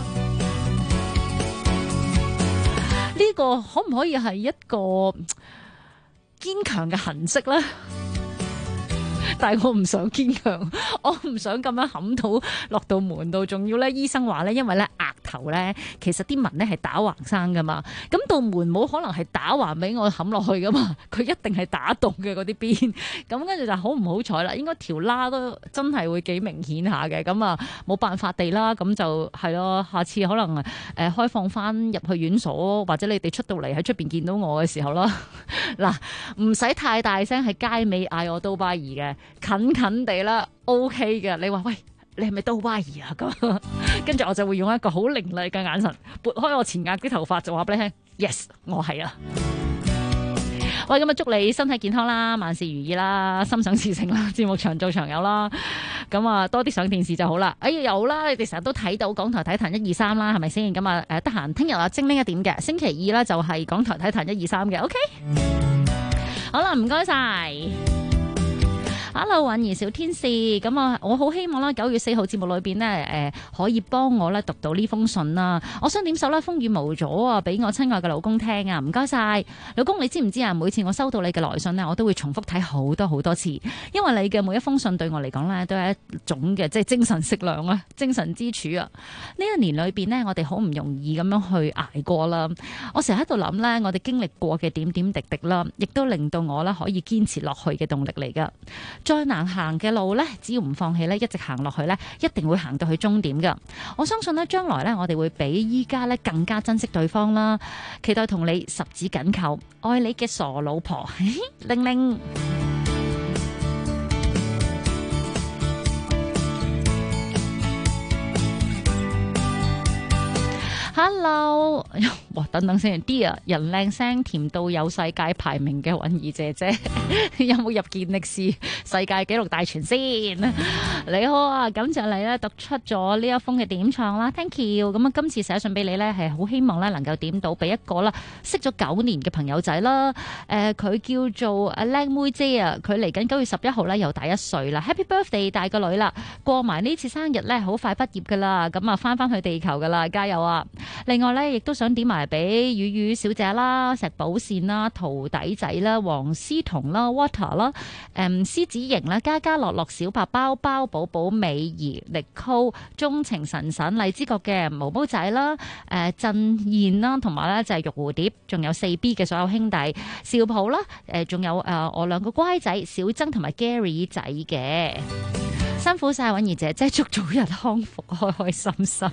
呢個可唔可以係一個堅強嘅痕跡咧？但係我唔想堅強，我唔想咁樣冚到落到門度，仲要咧醫生話咧，因為咧額頭咧其實啲紋咧係打橫生噶嘛，咁道門冇可能係打橫俾我冚落去噶嘛，佢一定係打洞嘅嗰啲邊，咁跟住就好唔好彩啦，應該條啦都真係會幾明顯下嘅，咁啊冇辦法地啦，咁就係咯，下次可能開放翻入去院所，或者你哋出到嚟喺出邊見到我嘅時候啦，嗱唔使太大聲，喺街尾嗌我刀疤兒嘅。近近地啦 ，OK 嘅。你話喂，你係咪刀疤兒啊？咁跟住我就會用一個好凌厲嘅眼神撥開我前額啲頭髮，就話俾你聽 ，yes， 我係啊。喂，咁啊，祝你身體健康啦，萬事如意啦，心想事成啦，節目長做長有啦。咁啊，多啲上電視就好啦。哎呀，有啦，你哋成日都睇到港台體壇1、2、3啦，係咪先？咁啊，得閒聽日啊，精靈一點嘅，星期2啦就係港台體壇1、2、3嘅。OK， 好啦，唔該晒。Hello， 韻兒小天使，咁啊，我好希望啦，9月4號節目裏邊呢，可以幫我咧讀到呢封信啦。我想點首咧風雨無阻啊，俾我親愛嘅老公聽啊，唔該晒，老公，你知唔知啊？每次我收到你嘅來信呢，我都會重複睇好多好多次，因為你嘅每一封信對我嚟講呢，都係一種嘅即係精神食糧啊，精神支柱啊。呢1年裏邊呢，我哋好唔容易咁樣去捱過啦。我成日喺度諗呢，我哋經歷過嘅點點滴滴啦，亦都令到我咧可以堅持落去嘅動力嚟噶。再難行嘅路呢，只要唔放棄呢，一直行落去呢，一定會行到去終點噶。我相信呢，將來呢，我哋會比依家呢更加珍惜對方啦。期待同你十指緊扣，愛你嘅傻老婆，玲玲。Hello， 哇！等等先 ，Dear 人靚聲甜到有世界排名嘅韻兒姐姐，有冇入健力士世界紀錄大全先？你好啊，感謝你咧讀出咗呢一封嘅點唱啦 ，Thank you。咁啊，今次寫信俾你咧，係好希望咧能夠點到俾一個啦，識咗9年嘅朋友仔啦。佢叫做阿靚妹姐啊，佢嚟緊9月11號咧又大1歲啦 ，Happy Birthday 大個女啦，過埋呢次生日咧好快畢業噶啦，咁啊翻去地球噶啦，加油啊！另外咧，亦都想點埋俾雨雨小姐啦、石寶善啦、徒弟仔啦、黃思彤啦、Water 啦、獅子瑩啦、家家樂樂、小白包、包寶寶、美儀、力高、鍾情神神、荔枝角嘅毛毛仔啦、振燕啦，同埋咧就係玉蝴蝶，仲有4B 嘅所有兄弟、少普啦，仲有我2個乖仔小曾同埋 Gary 仔嘅，辛苦晒韻兒姐姐，祝早日康復，開開心心。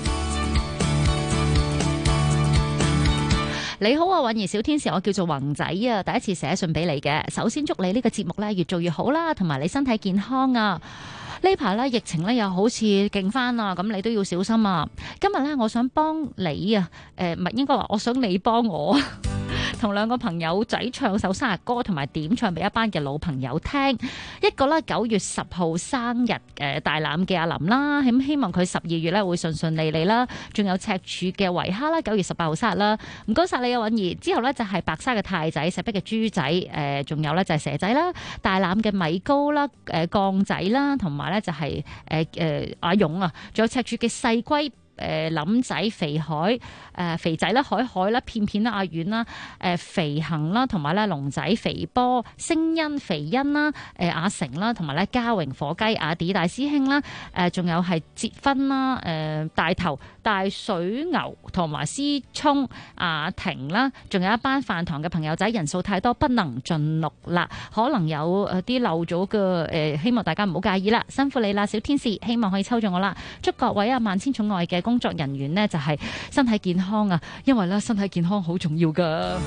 你好啊，韻兒小天使，我叫做宏仔啊，第一次寫信俾你嘅。首先祝你呢個節目咧越做越好啦，同埋你身體健康啊。 呢排咧疫情咧又好似勁翻啊，咁你都要小心啊！今日咧我想幫你啊，唔係應該話我想你幫我。同兩個朋友仔唱首生日歌，同埋點唱俾一班嘅老朋友聽。一個咧9月10號生日大欖嘅阿林啦，咁希望佢12月咧會順順利利啦。仲有赤柱嘅維哈啦，9月18號生日啦。唔該晒你啊，允兒。之後咧就係白沙嘅太仔、石壁嘅豬仔，仲有咧就係蛇仔啦，大欖嘅米高啦，鋼仔啦，同埋咧就係阿勇啊，仲有赤柱嘅細龜。林仔、肥海、肥仔啦、海啦、片片啦、阿遠啦、肥恒啦，同埋咧龍仔、肥波、星欣、肥欣啦、阿成啦，同埋咧嘉榮、火雞、阿 D 大師兄啦，仲有係哲芬啦、大頭、大水牛同埋思聰、阿婷啦，仲有一班飯堂嘅朋友仔，人數太多不能盡錄啦，可能有啲漏咗嘅，希望大家唔好介意啦，辛苦你啦，小天使，希望可以抽中我啦，祝各位啊萬千寵愛嘅工作人員呢，就係身體健康啊，因為咧身體健康好重要噶。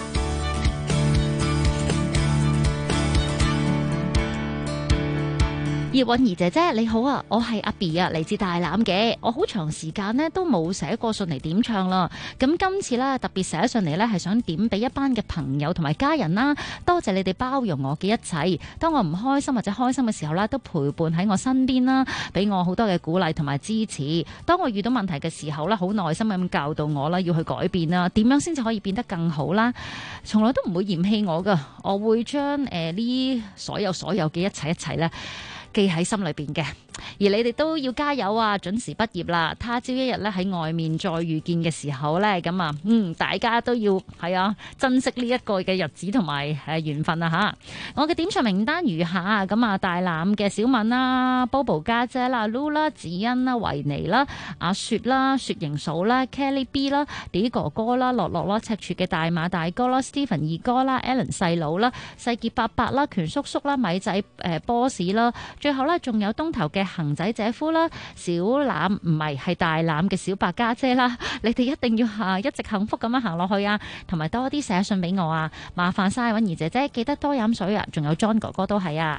葉韻儀姐姐你好啊，我係阿 B 啊，嚟自大欖嘅。我好長時間呢都冇寫過信嚟點唱啦，咁今次咧特別寫信嚟咧係想點俾一班嘅朋友同埋家人啦，多謝你哋包容我嘅一切，當我唔開心或者開心嘅時候咧都陪伴喺我身邊啦，俾我好多嘅鼓勵同埋支持。當我遇到問題嘅時候咧，好耐心咁教導我啦，要去改變啦，點樣先至可以變得更好啦，從來都唔會嫌棄我噶，我會將呢所有嘅一切咧記喺心裏邊嘅。而你哋都要加油啊，準時畢業啦，他朝一日咧喺外面再遇見嘅時候咧，咁啊大家都要係啊珍惜呢一個嘅日子同埋緣分啊吓。我嘅點唱名單如下，咁啊大欖嘅小敏啦、Bobo 家姐啦、Lu 啦、子欣啦、維尼啦、阿雪啦、雪凝嫂啦、Kelly B 啦、D 哥哥啦、樂樂啦、赤柱嘅大馬大哥啦、Stephen 二哥啦、Alan 細佬啦、世傑伯伯啦、權叔叔啦、米仔boss 啦，最後咧仲有東頭嘅恒仔姐夫啦、小欖唔係大欖嘅小白家姐啦，你哋一定要一直幸福咁樣行落去啊，同埋多啲寫信俾我啊，麻煩晒韻儀姐姐，記得多飲水啊，仲有 John 哥哥都係啊。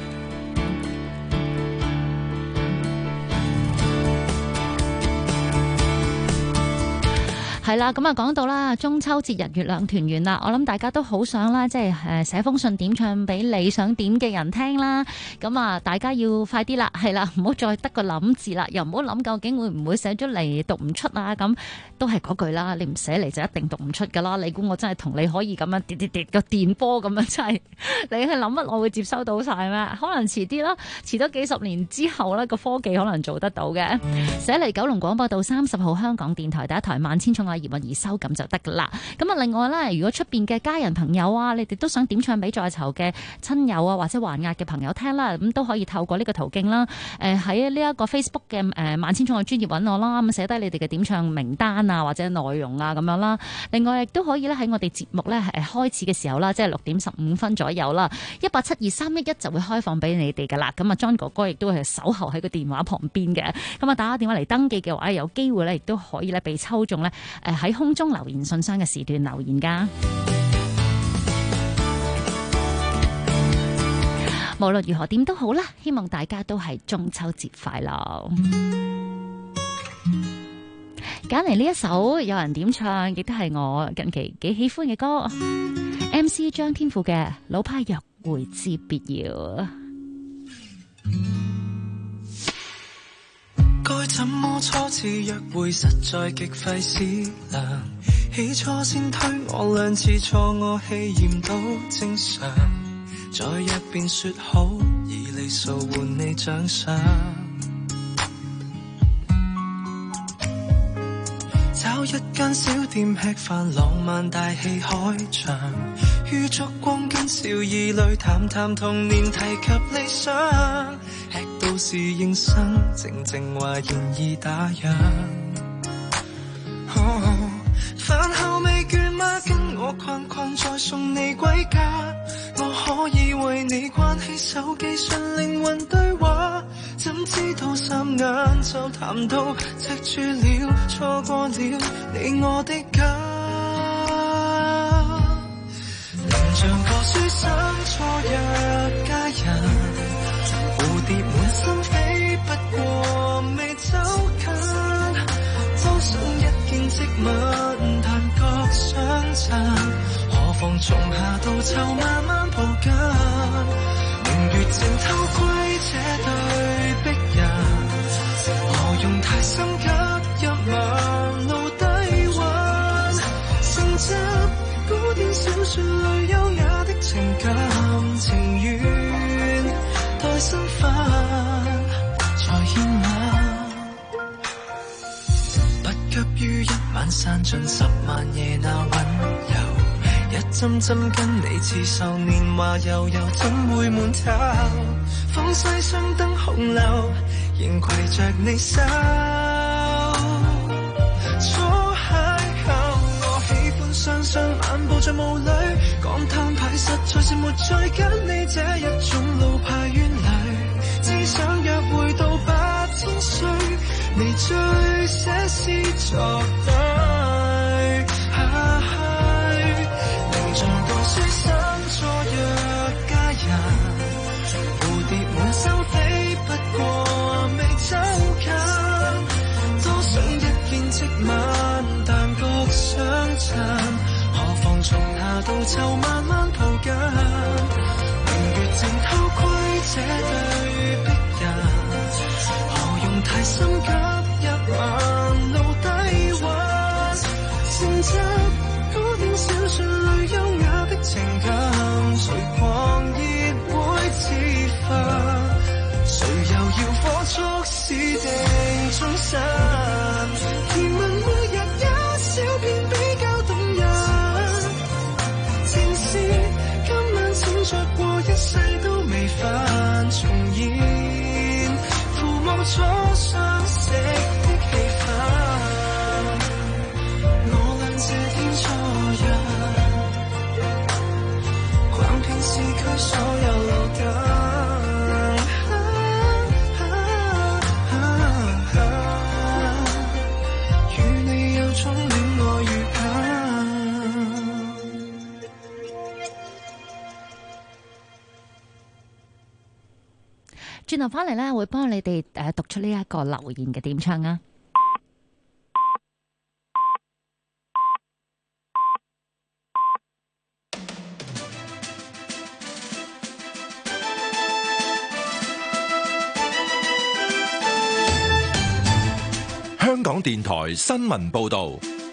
係啦，咁啊講到啦，中秋節日月亮團圓啦，我諗大家都好想啦，即係寫封信點唱俾你想點嘅人聽啦。咁啊，大家要快啲啦，係啦，唔好再得個諗字啦，又唔好諗究竟會唔會寫咗嚟讀唔出啊？咁都係嗰句啦，你唔寫嚟就一定讀唔出噶啦。你估我真係同你可以咁樣跌個電波咁樣，真係你去諗乜我會接收到晒咩？可能遲啲啦，遲多幾十年之後呢個科技可能做得到嘅。寫嚟九龍廣播道30號香港電台第一台萬千寵愛葉韻儀收咁就得噶啦。咁啊，另外咧，如果出邊嘅家人朋友啊，你哋都想點唱俾在囚嘅親友啊，或者還押嘅朋友聽啦，咁都可以透過呢個途徑啦。喺呢一個 Facebook 嘅萬千寵愛專頁揾我啦，咁寫低你哋嘅點唱名單啊，或者內容啊咁樣啦。另外亦都可以咧喺我哋節目咧開始嘅時候啦，即係6點15分左右啦，1872311就會開放俾你哋噶啦。咁啊 John 哥哥亦都係守候喺個電話旁邊嘅。咁啊打電話嚟登記嘅話，有機會咧亦都可以咧被抽中咧喺空中留言信箱嘅時段留言噶。無論如何點都好啦，希望大家都係中秋節快樂。揀嚟呢一首有人點唱，亦都係我近期幾喜歡嘅歌。MC 張天賦嘅《老派約會之必要》。 該怎麼初次約會實在極費思量，起初先推我兩次錯，我氣焰都正常，在一邊說好以利數換你獎賞，找一間小店吃飯，浪漫大戲開場，於燭光跟笑意裏談談童年，提及理想，吃到侍應生靜靜話現已打烊。飯後未倦嗎？跟我困困再送你歸家，我可以為你關起手機純靈魂對話，怎知道三眼就談到赤柱了，錯過了你我的家，連像個書生初約佳人，蝴蝶滿心飛，不過未走近。多想一見即吻，但覺相襯。何妨從夏到秋慢慢抱緊。明月正偷窺這對璧人，何用太心急入晚露低溫。承襲古典小說裏優雅的情感，情願待身份才獻吻。不急於一晚散盡10萬夜那溫柔，一針針跟你刺繡，年華悠悠怎會悶透？放西雙燈紅樓，仍攜着你手。初邂逅，我喜歡雙雙漫步在霧裏，講攤牌實在是沒再跟你這一種老派冤侶，只想約會到8000歲，你最寫詩作對。凝盡到書生錯約佳人，蝴蝶滿心飛，不過未走近。多想一見即吻，但覺相襯。何妨從夏到秋慢慢抱緊。明月正偷窺這對璧人，何用太心急入晚露低溫。承襲古典小說裏優雅的情感，誰狂熱會自焚？誰又要火速使定終身？甜蜜每日一小片比較動人，情是今晚閃着過一世都未犯重現，父母初相識的氣氛。我倆這天初約，逛遍市區所有路燈。 轉頭翻嚟咧，會幫你哋讀出呢一個留言嘅點唱啊！ 香港電台新聞報導，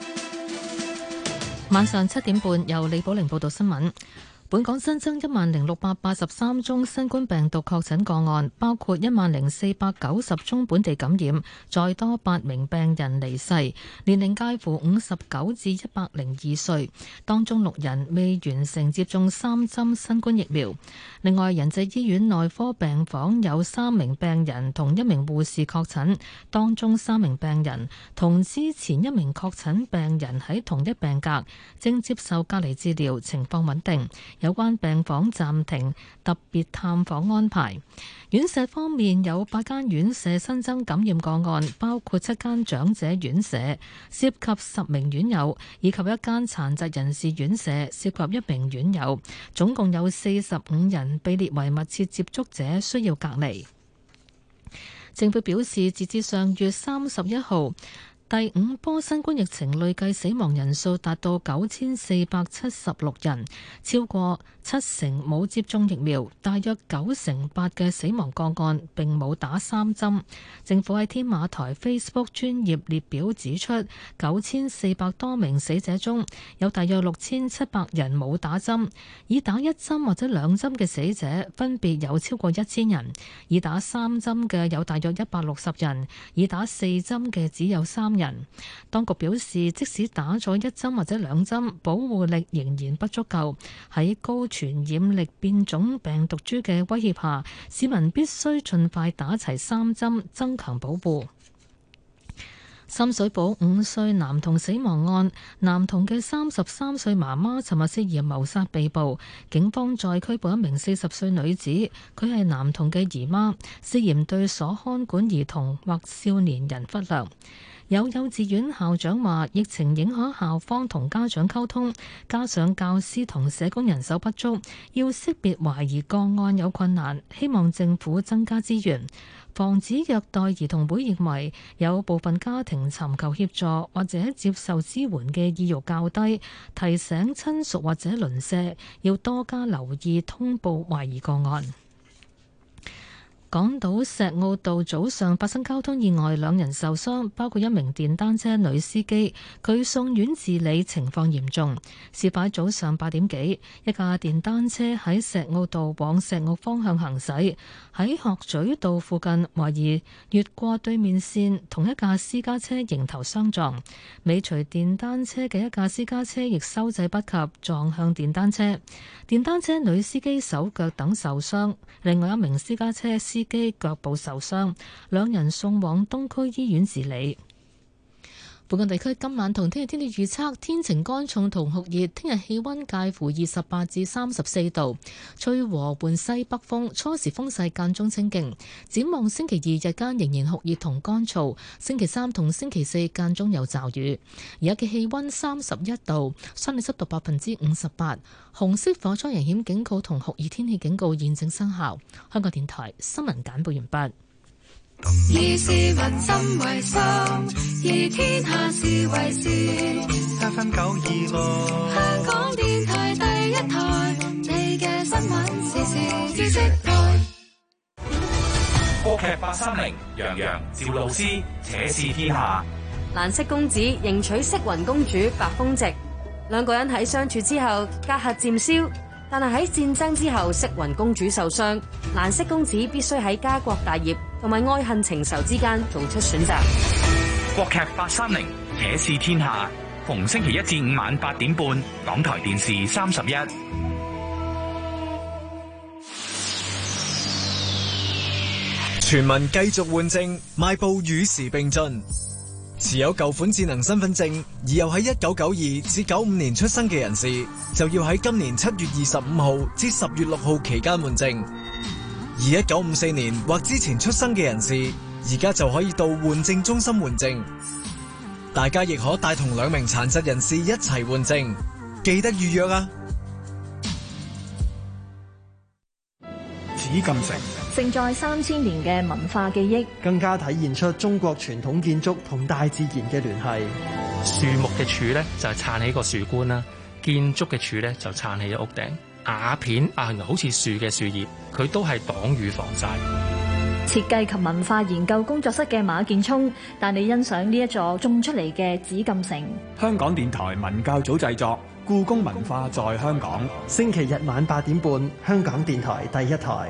晚上7點半由李寶玲報道新聞。本港新增10,683宗新冠病毒確診個案，包括10,490宗本地感染，再多8名病人離世，年齡介乎59至102歲，當中6人未完成接種3針新冠疫苗。另外，仁濟醫院內科病房有3名病人同1名護士確診，當中3名病人同之前1名確診病人喺同一病格，正接受隔離治療，情況穩定。有關病房暫停特別探訪安排。院舍方面有8間院舍新增感染個案，包括7間長者院舍，涉及10名院友，以及1間殘疾人士院舍，涉及1名院友，總共有45人被列為密切接觸者，需要隔離。政府表示，截至上月31號，第5波新冠疫情累計死亡人數達到9476人，超過70%冇接種疫苗，大約98%嘅死亡個案並冇打3針。政府喺天馬台 Facebook 專頁列表指出，9400多名死者中有大約6700人冇打針，已打1針或者2針嘅死者分別有超過1000人，已打3針嘅有大約160人，已打4針嘅只有3人。當局表示，即使打咗1針或者2針，保護力仍然不足夠。喺高傳染力變種病毒株嘅威脅下，市民必須盡快打齊3針，增強保護。深水埗5歲男童死亡案，男童嘅33歲媽媽尋日涉嫌謀殺被捕，警方再拘捕1名40歲女子，佢係男童嘅姨媽，涉嫌對所看管兒童或少年人忽略。 有幼稚園校長話，疫情影響校方同家長溝通，加上教師同社工人手不足，要識別懷疑個案有困難，希望政府增加資源。防止虐待兒童會認為有部分家庭尋求協助或者接受支援嘅意欲較低，提醒親屬或者鄰舍要多加留意通報懷疑個案。港島石澳道早上發生交通意外，2人受傷，包括一名電單車女司機，佢送院治理，情況嚴重。事發早上8點幾，一架電單車喺石澳道往石澳方向行駛，喺鶴咀道附近懷疑越過對面線，同一架私家車迎頭相撞。尾隨電單車嘅一架私家車亦收掣不及，撞向電單車。電單車女司機手腳等受傷，另外一名私家車司機腳部受傷，2人送往東區醫院治理。本港地區今晚同聽日天氣預測，天晴乾燥同酷熱，聽日氣溫介乎28至34度，吹和緩西北風，初時風勢間中清勁。展望星期2日間仍然酷熱同乾燥，星期3同星期4間中有驟雨。而家嘅氣溫31度，相對濕度58%，紅色火災危險警告同酷熱天氣警告現正生效。香港電台新聞簡報完畢。 以市民心為心，以天下事為事。 FM 926， 香港電台第一台，你嘅新聞時事知識台。 國劇830，楊洋、趙露思，且試天下。 蘭色公子迎娶色雲公主白風夕，2個人喺相處之後隔閡漸消。但係喺戰爭之後，色雲公主受傷，蘭色公子必須喺家國大業同埋愛恨情仇之間做出選擇。 國劇830，且試天下，逢星期1至5晚8點半，港台電視31。 全民繼續換證，邁步與時並進。持有舊款智能身份證而又喺1992至95年出生嘅人士，就要喺今年7月25號至10月6號期間換證；而1954年或之前出生嘅人士，而家就可以到換證中心換證。大家亦可帶同2名殘疾人士一齊換證，記得預約啊！ 紫禁城盛載3000年嘅文化記憶， 更加體現出中國傳統建築同大自然嘅聯繫。 樹木嘅柱咧就係撐起個樹冠啦，建築嘅柱咧就撐起咗屋頂。瓦片原來好似樹嘅樹葉，佢都係擋雨防曬。 設計及文化研究工作室嘅馬建聰帶你欣賞呢一座種出嚟嘅紫禁城。 香港電台文教組製作《故宮文化在香港》，星期日晚8點半，香港電台第一台。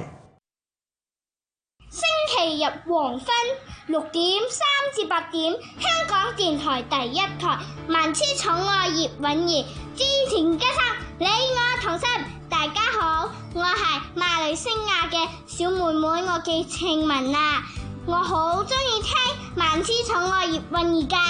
星期日黃昏6點3至8點，香港電台第一台，萬千寵愛葉韻儀，之前加上你我同心。大家好，我係馬來西亞嘅小妹妹，我叫慶文啊，我好中意聽萬千寵愛葉韻儀噶。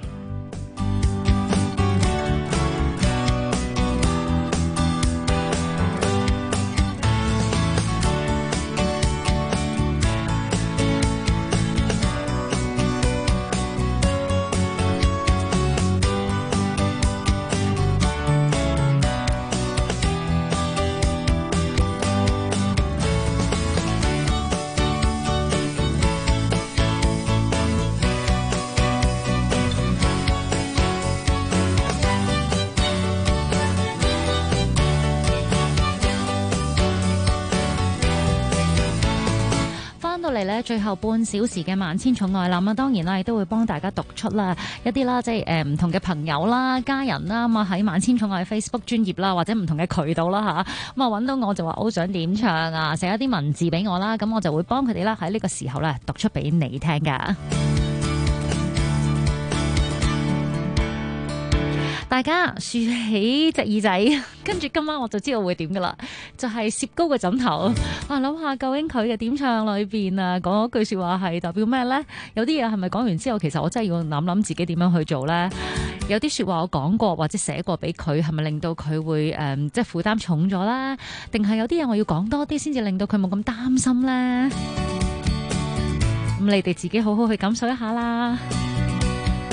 最後半小時嘅萬千寵愛啦，當然啦，亦都會幫大家讀出啦一啲啦，即係唔同嘅朋友啦、家人啦，咁喺萬千寵愛 Facebook 專頁啦，或者唔同嘅渠道啦嚇，咁揾到我就話好想點唱啊，寫一啲文字俾我啦，咁我就會幫佢哋啦喺呢個時候咧讀出俾你聽噶。大家豎起隻耳仔，跟住今晚我就知道會點噶啦，就係攝高個枕頭。諗下究竟佢嘅點唱裏邊啊，講句說話係代表咩呢？有啲嘢係咪講完之後，其實我真係要諗諗自己點樣去做呢？有啲說話我講過或者寫過俾佢，係咪令到佢會即係負擔重咗啦？定係有啲嘢我要講多啲先至令到佢冇咁擔心呢？咁你哋自己好好去感受一下啦。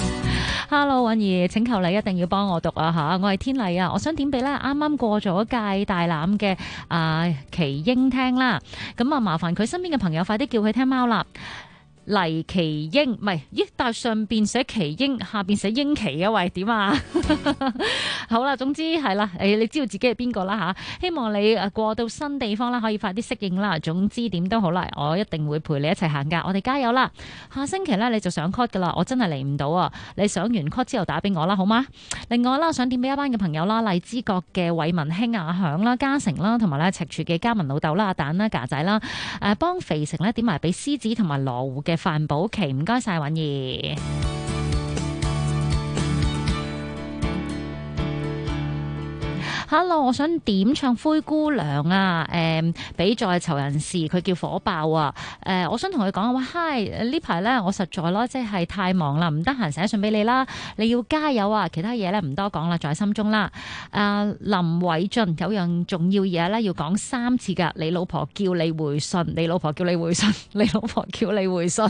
Hello， 允兒，請求你一定要幫我讀啊吓！我係天麗啊，我想點俾咧啱啱過咗界大欖嘅奇英聽啦。咁啊，麻煩佢身邊嘅朋友快啲叫佢聽貓啦。黎奇英唔係，咦？但係上邊寫奇英，下邊寫英奇啊？喂，點啊？好啦，總之係啦，你知道自己係邊個啦吓？希望你過到新地方啦，可以快啲適應啦。總之點都好啦，我一定會陪你一齊行噶。我哋加油啦！下星期咧你就上 court 噶啦，我真係嚟唔到啊！你上完 court 之後打俾我啦，好嗎？另外啦，想點俾一班嘅朋友啦，荔枝角嘅偉文兄阿響啦、嘉誠啦，同埋咧赤柱嘅嘉文老豆啦、阿蛋啦、架仔啦，幫肥城咧點埋俾獅子同埋羅湖嘅范寶琪，唔該晒允兒。Hello， 我想點唱灰姑娘啊，俾在囚人士，佢叫火爆啊，我想同佢講話 ，Hi， 呢排咧我實在咯，即係太忙啦，唔得閒寫信俾你啦，你要加油啊，其他嘢咧唔多講啦，在心中啦。林偉俊有樣重要嘢咧要講3次噶，你老婆叫你回信，你老婆叫你回信，你老婆叫你回信。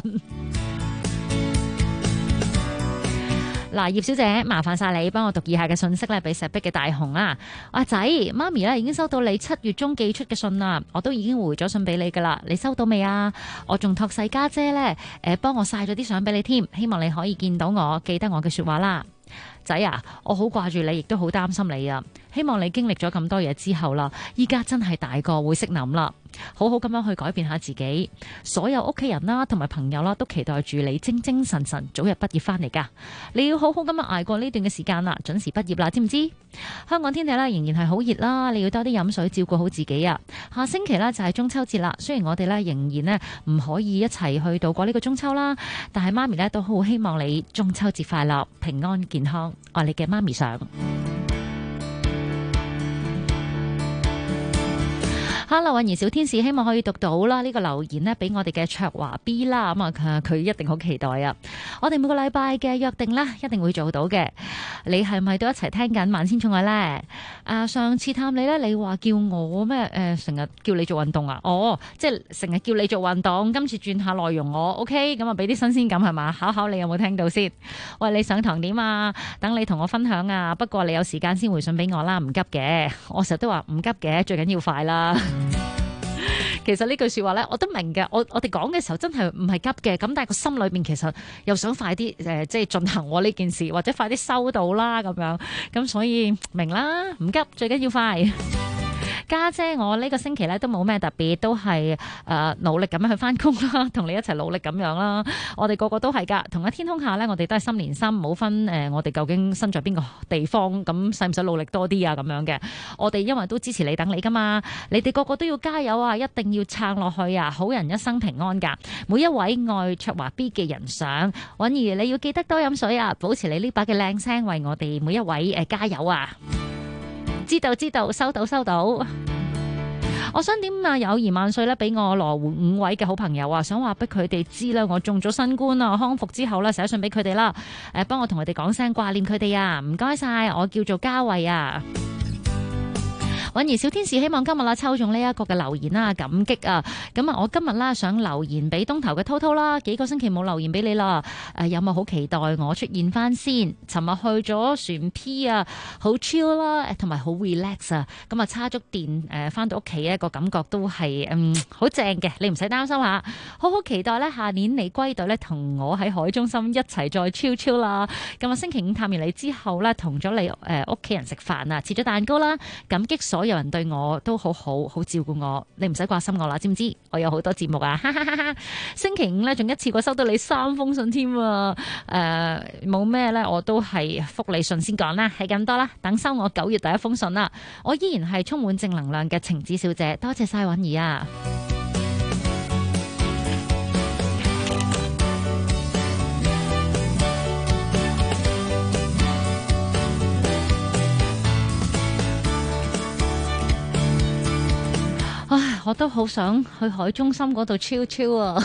嗱，葉小姐，麻煩晒你幫我讀以下嘅信息咧，俾石壁嘅大雄啊，阿仔，媽咪咧已經收到你7月中寄出嘅信啦，我都已經回咗信俾你噶啦，你收到未啊？我仲託細家姐咧，幫我晒咗啲相俾你添，希望你可以見到我，記得我嘅說話啦。仔啊，我好掛住你，亦都好擔心你啊！希望你經歷咗咁多嘢之後啦，依家真係大個會識諗啦，好好咁樣去改變下自己。所有屋企人啦，同埋朋友啦，都期待住你精精神神早日畢業翻嚟噶。你要好好咁樣捱過呢段嘅時間啦，準時畢業啦，知唔知？香港天氣啦，仍然係好熱啦，你要多啲飲水，照顧好自己啊！下星期呢，就係中秋節啦，雖然我哋呢仍然呢唔可以一齊去度過呢個中秋啦，但係媽咪呢都好希望你中秋節快樂、平安健康。愛你嘅媽咪上。Hello， 允兒小天使，希望可以讀到啦呢個留言呢，俾我哋嘅卓華 B 啦，咁啊佢一定好期待啊！我哋每個禮拜嘅約定啦，一定會做到嘅。你係咪都一齊聽緊萬千寵愛呢？上次探你呢，你話叫我咩？成日叫你做運動啊？哦，即係成日叫你做運動。今次轉下內容我 OK， 咁啊俾啲新鮮感係嘛？考考你有冇聽到先？喂，你上堂點啊？等你同我分享啊！不過你有時間先回信俾我啦，唔急嘅。我成日都話唔急嘅，最緊要快啦。其實呢句說話咧，我都明嘅。我哋講嘅時候真係唔係急嘅，咁但係個心裏邊其實又想快啲即係進行呢件事，或者快啲收到啦咁樣。咁所以明啦，唔急，最緊要快。家姐，我呢個星期咧都冇咩特別，都係努力咁樣去翻工啦，同你一齊努力咁樣啦。我哋個個都係噶，同一天空下咧，我哋都係心連心，冇分我哋究竟身在邊個地方，咁使唔使努力多啲啊？咁樣嘅，我哋因為都支持你，等你噶嘛，你哋個個都要加油啊！一定要撐落去啊！好人一生平安噶，每一位愛卓華 B 嘅人上，允兒你要記得多飲水啊，保持你呢把嘅靚聲，為我哋每一位加油啊！知道，收到。我想點啊？友誼萬歲咧，俾我羅湖5位嘅好朋友啊，想話俾佢哋知啦，我中咗新冠啊，康復之後咧，寫信俾佢哋啦，幫我同佢哋講聲掛念佢哋啊，唔該晒，我叫做嘉慧啊。允兒小天使，希望今日啦抽中呢一個嘅留言啦，感激啊！咁啊，我今日啦想留言俾東頭嘅滔滔啦，幾個星期冇留言俾你啦，有冇好期待我出現翻先？尋日去咗船 P 啊，好 chill 啦，同埋好 relax 啊！咁啊，叉足電翻到屋企咧，個感覺都係好正嘅，你唔使擔心下，好好期待咧，下年你歸隊咧，同我喺海中心一齊再 chill 啦！咁啊，星期5探完你之後咧，同咗你屋企人食飯啊，切咗蛋糕啦，感激所有人對我都好照顧我，你唔使掛心我啦，知唔知？我有好多節目啊，哈哈哈哈！星期5咧，仲一次過收到你3封信添啊！冇咩咧，我都係覆你信先講啦，係咁多啦。等收我9月第一封信啦，我依然係充滿正能量嘅晴子小姐，多謝晒允兒啊！唉，我都好想去海中心嗰度超啊！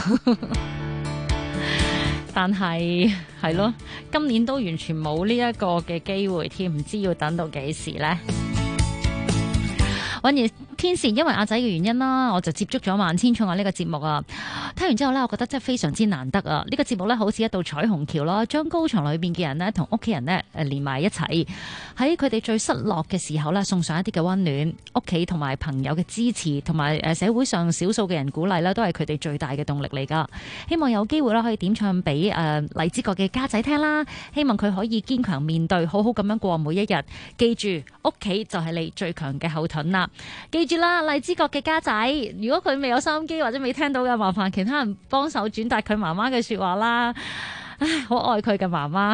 但係咯，今年都完全冇呢一個嘅機會添，唔知要等到幾時呢？允兒天使，因為阿仔嘅原因啦，我就接觸咗萬千寵愛呢個節目啊。聽完之後呢，我覺得真係非常之難得啊！呢個節目呢，好似一道彩虹橋啦，將高牆裏邊嘅人呢，同屋企人呢連埋一齊，喺佢哋最失落嘅時候呢，送上一啲嘅溫暖，屋企同埋朋友嘅支持，同埋社會上少數嘅人鼓勵呢，都係佢哋最大嘅動力嚟噶。希望有機會啦，可以點唱俾荔枝角嘅家仔聽啦。希望佢可以堅強面對，好好咁樣過每一日。記住，屋企就係你最強嘅後盾啦。記住啦，荔枝角嘅家仔，如果佢未有收音機或者未聽到嘅，麻煩其他人幫手轉達佢媽媽嘅說話啦。唉，好愛佢嘅媽媽。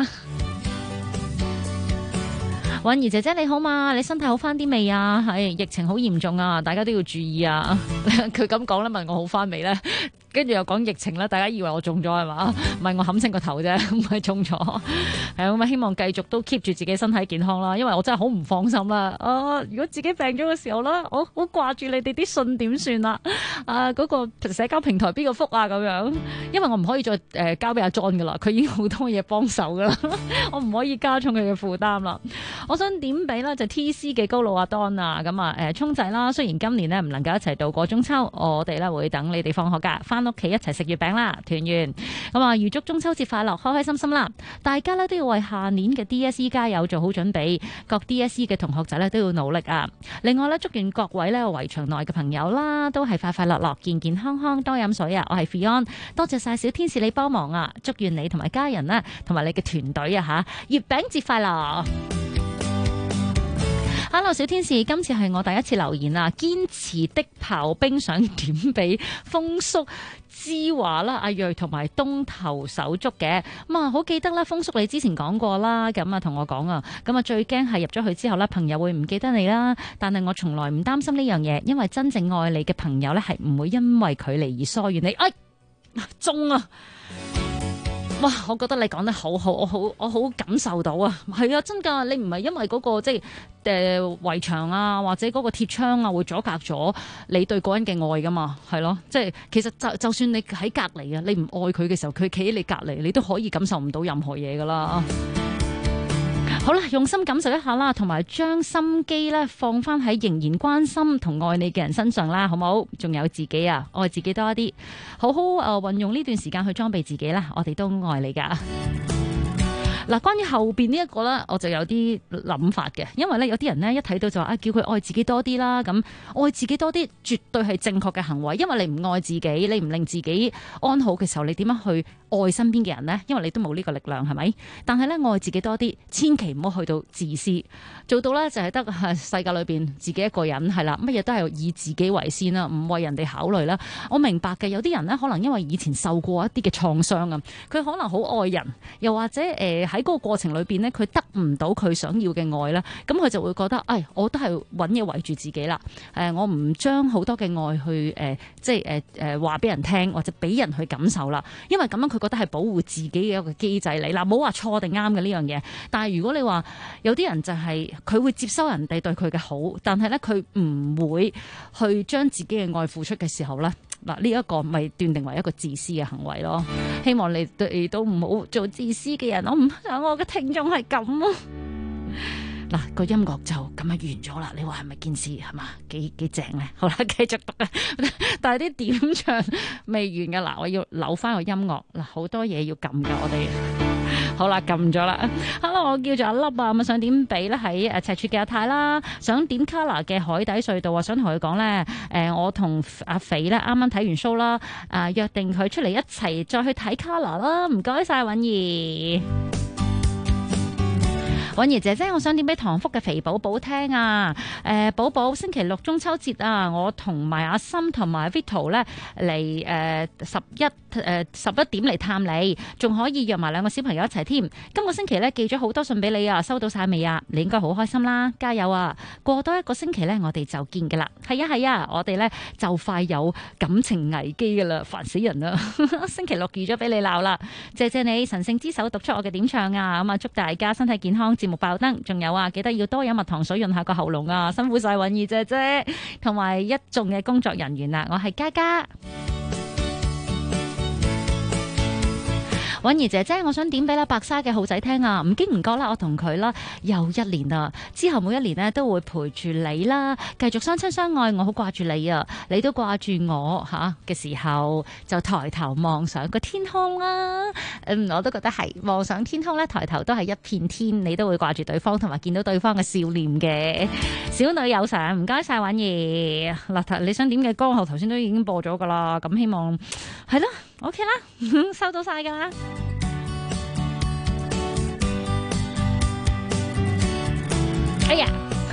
允兒姐姐你好嘛？你身體好翻啲未啊？係疫情好嚴重啊，大家都要注意啊。佢咁講咧，問我好翻未咧？跟住又講疫情啦，大家以為我中咗係嘛？唔係，我冚清個頭啫，唔係中咗。係咁啊，希望繼續都 keep 住自己身體健康啦，因為我真係好唔放心啦。如果自己病咗嘅時候啦，我好掛住你哋啲信點算啦？嗰個社交平台邊個覆啊咁樣？因為我唔可以再交俾阿 John 噶啦，佢已經好多嘢幫手噶啦，我唔可以加重佢嘅負擔啦。我想點俾咧就 TC 嘅高佬阿 Don 啊，咁啊聰仔啦，雖然今年呢唔能夠一齊度過中秋，我哋咧會等你哋放學㗎，翻屋企一齊食月餅啦，團圓。咁啊預祝中秋節快樂，開開心心啦！大家咧都要為下年嘅 DSE 加油，做好準備。各 DSE 嘅同學仔咧都要努力啊！另外咧，祝願各位咧圍牆內嘅朋友啦，都係快快樂樂、健健康康、多飲水啊！我係 Fion， 多謝晒小天使你幫忙啊！祝願你同埋家人啦，同埋你嘅團隊啊嚇，月餅節快樂！Hello 小天使，今次係我第一次留言啊！堅持的炮兵想點俾風叔、之華啦、阿瑞同埋東頭手足嘅咁啊！好記得啦，風叔你之前講過啦，咁啊同我講啊，咁啊最驚係入咗去之後咧，朋友會唔記得你啦。但係我從來唔擔心呢樣嘢，因為真正愛你嘅朋友咧係唔會因為距離而疏遠你。哎，中啊！哇！我覺得你講得好好，我好感受到啊！係啊，真㗎，你唔係因為嗰個即係圍牆啊，或者嗰個鐵窗啊，會阻隔咗你對嗰人嘅愛㗎嘛？係咯，即係其實就算你喺隔離啊，你唔愛佢嘅時候，佢企喺你隔離，你都可以感受唔到任何嘢㗎啦。好啦，用心感受一下啦，同埋將心機咧放翻喺仍然關心同愛你嘅人身上啦，好冇？仲有自己啊，愛自己多一啲，好好運用呢段時間去裝備自己啦，我哋都愛你噶。嗱，關於後邊呢一個咧，我就有啲諗法嘅，因為咧有啲人咧一睇到就話叫佢愛自己多啲啦，咁愛自己多啲絕對係正確嘅行為，因為你唔愛自己，你唔令自己安好嘅時候，你點樣去愛身邊嘅人呢？因為你都冇呢個力量，係咪？但係咧愛自己多啲，千祈唔好去到自私，做到咧就係得世界裏邊自己一個人係啦，乜嘢都係以自己為先啦，唔為人哋考慮啦。我明白嘅，有啲人咧可能因為以前受過一啲嘅創傷啊，佢可能好愛人，又或者喺嗰個過程裏邊呢，佢得唔到佢想要嘅愛啦，咁佢就會覺得，我都係揾嘢圍住自己啦。我唔將好多嘅愛去即係話俾人聽，或者俾人去感受啦。因為咁樣佢覺得係保護自己嘅一個機制嚟。嗱，冇話錯定啱嘅呢樣嘢。但係如果你話有啲人就係佢會接收人哋對佢嘅好，但係咧佢唔會去將自己嘅愛付出嘅時候咧，嗱呢一個咪斷定為一個自私嘅行為咯。希望你哋都唔好做自私嘅人。我唔想我嘅聽眾係咁啊！嗱，個音樂就咁樣完咗啦。你話係咪件事係嘛？幾正咧？好啦，繼續讀啊！但係啲點唱未完噶。嗱，我要扭翻個音樂。嗱，好多嘢要撳噶，我哋好啦，撳咗啦。Hello， 我叫做阿粒啊，咁想點俾咧喺赤柱嘅阿太啦，想點 Color 嘅海底隧道啊，想同佢講咧，我同阿肥咧啱啱睇完 show 啦，約定佢出嚟一齊再去睇 Color 啦。唔該晒，允兒。允兒姐姐，我想點俾唐福嘅肥寶寶聽啊！寶寶星期六中秋節啊，我同埋阿森同埋 Vito 咧嚟11點嚟探你，仲可以約埋兩個小朋友一齊添。今個星期咧寄咗好多信俾你啊，收到晒未啊？你應該好開心啦，加油啊！過多一個星期咧，我哋就見噶啦。係啊，我哋咧就快有感情危機噶啦，煩死人啦！星期六預咗俾你鬧啦，謝謝你神聖之手讀出我嘅點唱啊！咁啊，祝大家身體健康，節目爆燈，仲有啊，記得要多飲蜜糖水潤下個喉嚨啊！辛苦晒允兒姐姐同埋一眾嘅工作人員啊！我係嘉嘉。 韻兒姐姐，我想點俾啦白沙嘅浩仔聽啊！唔經唔覺啦，我同佢啦又一年啦，之後每一年呢都會陪住你啦，繼續相親相愛。我好掛住你啊，你都掛住我吓嘅時候，就抬頭望上個天空啦。我都覺得係望上天空咧，抬頭都係一片天，你都會掛住對方，同埋見到對方嘅笑臉嘅。小女友上，唔該晒韻兒。嗱，你想點嘅歌，我頭先都已經播咗噶啦，咁希望係啦 ，OK 啦，收到晒噶啦。哎呀！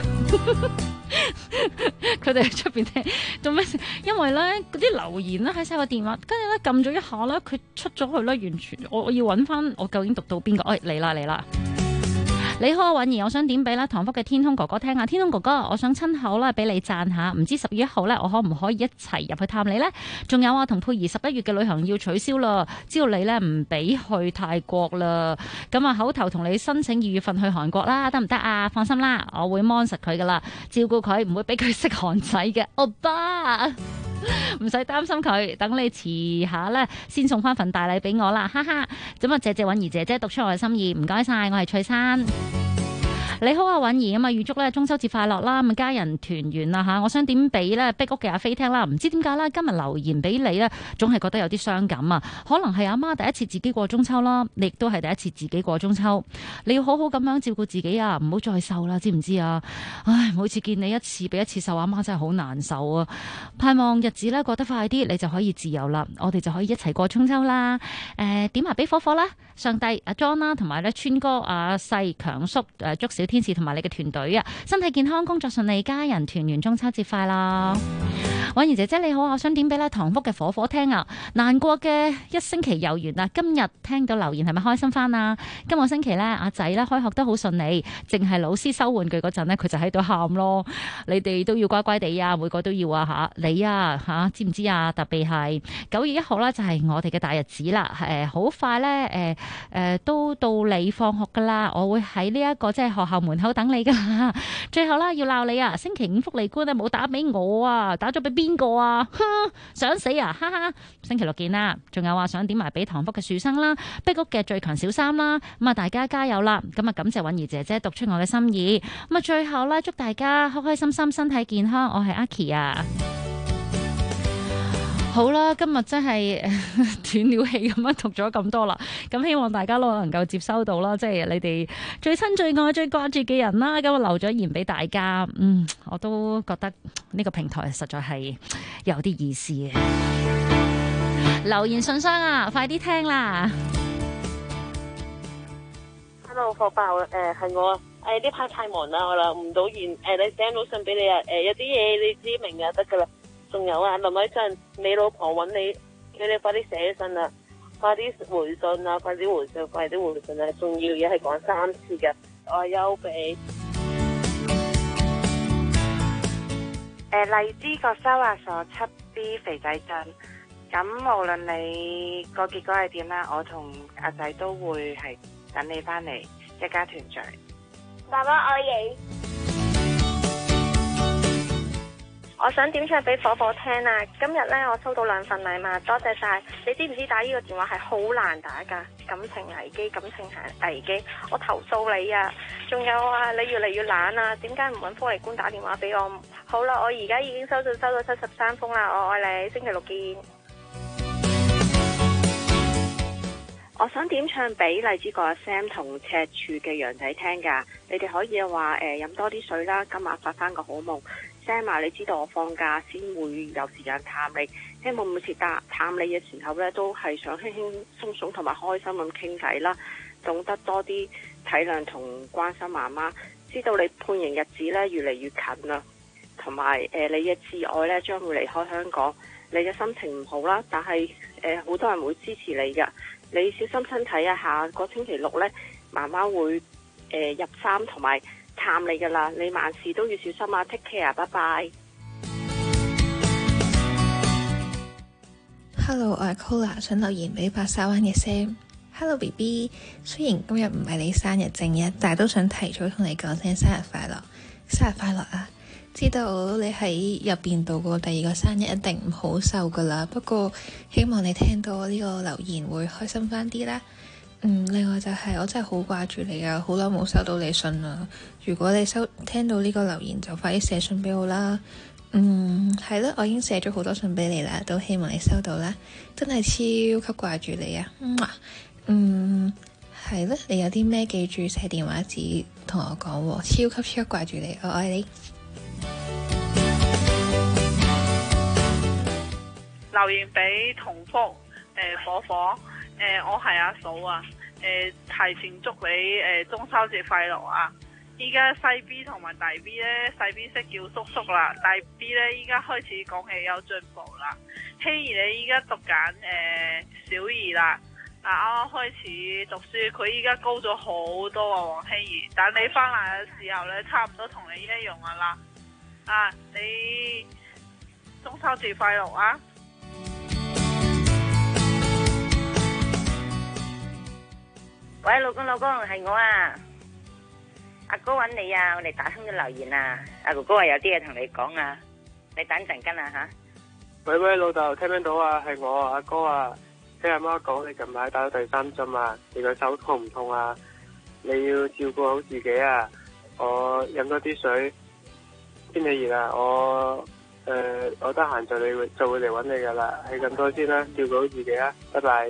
佢哋喺出邊聽做咩？因為咧嗰啲留言咧喺晒個電話，跟住咧撳咗一下咧，佢出咗去咧，完全我要揾翻我究竟讀到邊個？哎，嚟啦嚟啦！你好，韻兒，我想點俾啦唐福嘅天空哥哥聽下。天空哥哥，我想親口咧俾你讚下，唔知10月1號咧，我可唔可以一齊入去探你呢？仲有啊，同佩儀11月嘅旅行要取消啦，知道你咧唔俾去泰國啦。咁啊，口頭同你申請2月份去韓國啦，得唔得啊？放心啦，我會 mon 實佢噶啦，照顧佢，唔會俾佢識韓仔嘅，歐巴。唔使擔心佢，等你遲下咧先送翻份大禮俾我啦，哈哈！咁啊，謝謝韻兒姐姐讀出我嘅心意，唔該晒，我係翠珊。你好啊，韻兒，咁啊，預祝咧中秋節快樂啦，咁家人團圓啦吓！我想點俾咧壁屋嘅阿飛聽啦，唔知點解啦，今日留言俾你咧，總係覺得有啲傷感啊！可能係阿媽第一次自己過中秋啦，你亦都係第一次自己過中秋，你要好好咁樣照顧自己啊，唔好再瘦啦，知唔知啊？唉，每次見你一次比一次瘦，阿媽真係好難受啊！盼望日子咧過得快啲，你就可以自由啦，我哋就可以一齊過中秋啦！點埋俾火火啦，上帝阿 John 啦，同埋咧川哥阿細強叔祝小天使同埋你嘅團隊啊，身體健康，工作順利，家人團圓，中秋節快樂！韻兒姐姐你好，我想點俾咧唐福嘅火火聽啊！難過嘅一星期又完啦，今日聽到留言係咪開心翻啊？今個星期咧阿仔咧開學都好順利，淨係老師收玩具嗰陣咧佢就喺度喊咯。你哋都要乖乖地啊，每個都要啊吓，你啊吓知唔知啊？特別係9月1號咧就係我哋嘅大日子啦，好快咧都到你放學噶啦，我會喺呢一個即係學校門口等你噶啦。最後啦要鬧你啊，星期5福利官咧冇打俾我啊，打咗俾邊個啊？想死啊！哈哈，星期6見啦。仲有話想點埋俾唐福嘅樹生啦，壁屋嘅最強小三啦，咁啊大家加油啦！咁啊感謝韻兒姐姐讀出我嘅心意。咁啊最後咧祝大家開開心心，身體健康。我係阿 Key 啊。好啦，今日真係斷了氣咁樣讀咗咁多啦，咁希望大家都能夠接收到啦，即係你哋最親最愛最掛住嘅人啦，咁我留咗言俾大家，我都覺得呢個平台實在係有啲意思嘅。留言信箱啊，快啲聽啦 ！Hello， 火爆係我啊！呢排太忙啦，我留唔到言你 send 到信俾你啊！有啲嘢你知明就得噶啦。仲有啊，林偉信，你老婆揾你，叫你快啲寫信啊，快啲回信啊，快啲回信，快啲回信啊！重要嘢係講3次嘅，我優比。 荔枝角收押所7B 肥仔鎮，咁無論你個結果係點啦，我同阿仔都會係等你翻嚟一家團聚。 爸爸愛你。我想點唱俾火火聽啊！今日呢，我收到2份禮物，多謝晒。你知唔知打呢個電話係好難打噶？感情危機，感情係危機，我投訴你啊！仲有啊，你越嚟越懶啊！點解唔揾福利官打電話俾我？好啦，我而家已經收到73封啦，我愛你，星期6見。 我想點唱俾荔枝角阿 Sam 同赤柱嘅羊仔聽噶，你哋可以話飲多啲水啦，今晚發翻個好夢。Sam 啊，你知道我放假先會有時間探你，希望每次探你嘅時候呢，都係想輕輕鬆鬆同埋開心咁傾偈啦，懂得多啲體諒同關心媽媽。知道你判刑日子呢越嚟越近啦，同埋你嘅摯愛呢將會離開香港，你嘅心情唔好啦，但係好多人會支持你噶，你小心身體啊，下個星期6呢，媽媽會入3同埋探你噶啦，你萬事都要小心啊 ！Take care， 拜拜。 Hello， 我係 Cola， 想留言俾白沙灣嘅 Sam。Hello B B， 雖然今日唔係你生日正日，但係都想提早同你講聲生日快樂，生日快樂啊！ 知道你喺入邊度過第二個生日一定唔好受噶啦，不過希望你聽到我呢個留言會開心翻啲啦。另外就係我真係好掛住你啊，好耐冇收到你信啦。如果你聽到呢個留言就快啲寫信俾我啦。係咯，我已經寫咗好多信俾你啦，都希望你收到啦。真係超級掛住你啊！係咯，你有啲咩記住寫電話紙同我講喎，超級掛住你，我愛你。 留言俾同福火火，我係阿嫂啊，提前祝你中秋節快樂啊！依家細 B 同埋大 B 咧，細 B 識叫叔叔啦，大 B 咧依家開始講起有進步啦。希兒你依家讀緊小二啦，啱啱開始讀書，佢依家高咗好多啊，黃希兒。但你翻嚟嘅時候咧，差唔多同你一樣噶啦。你中秋節快樂啊！ 喂，老公係我啊，阿哥揾你啊，我哋打通咗留言啊，阿哥哥話有啲嘢同你講啊，你等陣間啊吓。 喂，老豆聽唔聽到啊？係我阿哥啊，聽阿媽講你近排打咗第3針啊，你個手痛唔痛啊？你要照顧好自己啊，我飲多啲水，天氣熱啊，我得閒就會嚟揾你噶啦，係咁多先啦，照顧好自己啊，拜拜。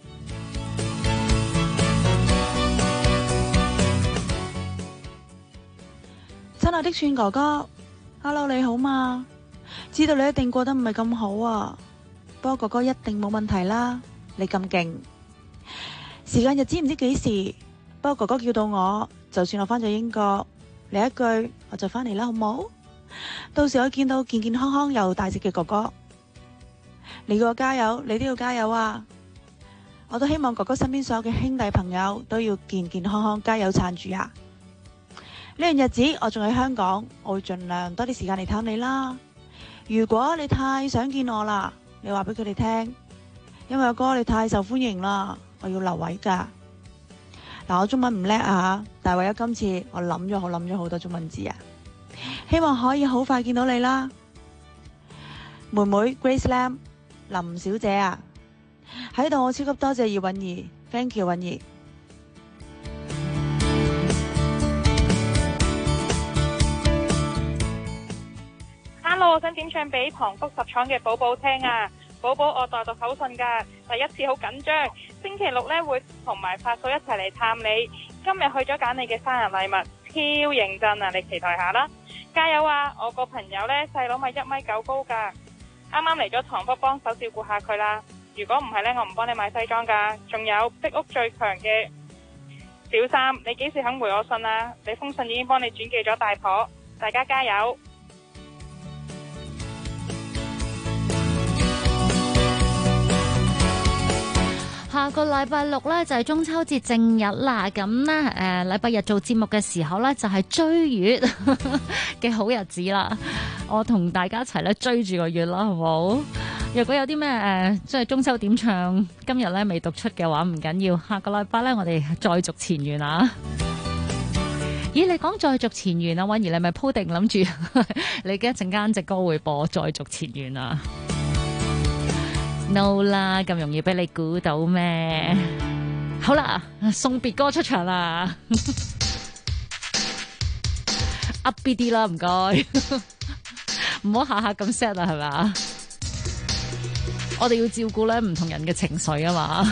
親愛的串哥哥 ，Hello 你好嘛？知道你一定過得唔係咁好啊，不過哥哥一定冇問題啦，你咁勁。時間日子唔知幾時，不過哥哥叫到我，就算我返咗英國，你一句我就返嚟啦，好冇？到時我見到健健康康又大隻嘅哥哥，你叫我加油，你都要加油啊！我都希望哥哥身邊所有嘅兄弟朋友都要健健康康，加油撐住啊！呢段日子我仲喺香港，我會盡量多啲時間嚟探你啦。如果你太想見我啦，你話俾佢哋聽，因為阿哥你太受歡迎啦，我要留位噶。嗱，我中文唔叻啊，但係為咗今次我諗咗好多中文字啊，希望可以好快見到你啦。妹妹 Grace Lam 林小姐啊，喺度我超級多謝葉韻儀 ，thank you 韻儀。 Hello， 我想點唱俾唐福十廠嘅寶寶聽啊！寶寶我代讀口信噶，第一次好緊張，星期6呢會同埋發嫂一齊嚟探你。今日去咗揀你嘅生日禮物，超認真啊！你期待下啦，加油啊！我個朋友呢細佬咪1.9米高噶，啱啱嚟咗唐福幫手照顧下佢啦。如果唔係呢，我唔幫你買西裝噶。仲有壁屋最強嘅小三，你幾時肯回我信啊？你封信已經幫你轉寄咗大婆，大家加油！ 下個禮拜6呢就係中秋節正日啦，咁呢禮拜日做節目嘅時候呢就係追月嘅好日子啦。我同大家一齊咧追住個月啦，好唔好？若果有啲咩即係中秋點唱今日呢未讀出嘅話，唔緊要，下個禮拜呢我哋再續前緣啊！咦，你講再續前緣啊，韻兒你咪鋪定諗住你嘅一陣間隻歌會播再續前緣啊？No 啦，咁容易俾你估到咩？好啦，送別歌出場啦，upbeat 啲啦，唔該，唔好下下咁 sad 啦，係咪？我哋要照顧咧唔同人嘅情緒啊嘛，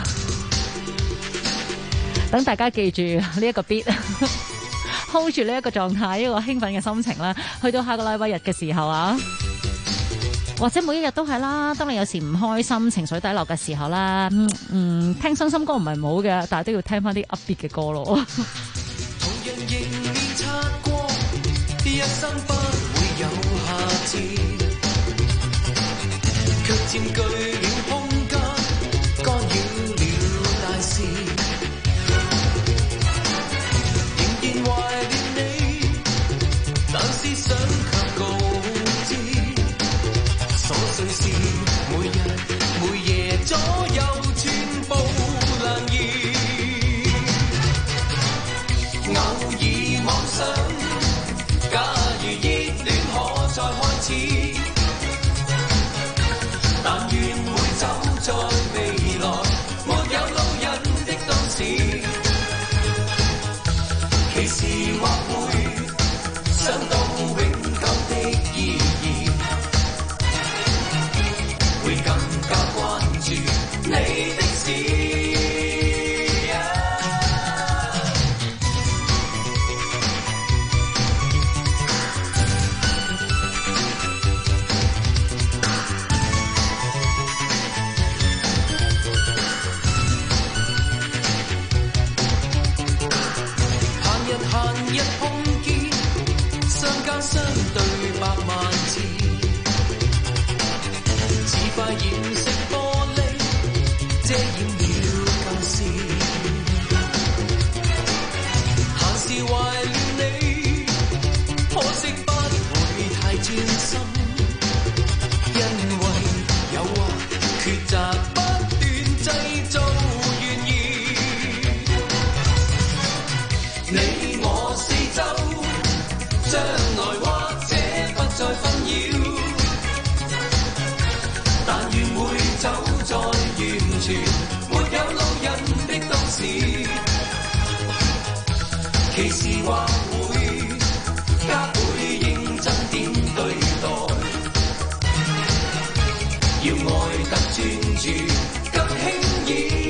等大家記住呢一個 beat，hold 住呢一個狀態，呢個興奮嘅心情啦，去到下個禮拜日嘅時候啊。或者每一日都係啦，當你有時唔開心、情緒低落嘅時候啦，聽傷心歌唔係唔好嘅，但係都要聽翻啲 upbeat 嘅歌咯。 同人迎面擦過，一生不會有下次，卻佔據了空間，干擾了大事。仍然懷念你，但思想卻告知。瑣碎事，每日每夜左右全部難言。偶爾妄想，假如熱戀可空見，相交相對百萬次，似塊染色玻璃遮掩了舊事，閒時懷念你，可惜不會太專心，因為誘惑抉擇不斷製造怨言。你我四周，將來或者不再紛擾，但願會走在完全沒有路人的都市，其時或會加倍認真點對待，要愛得專注更輕易。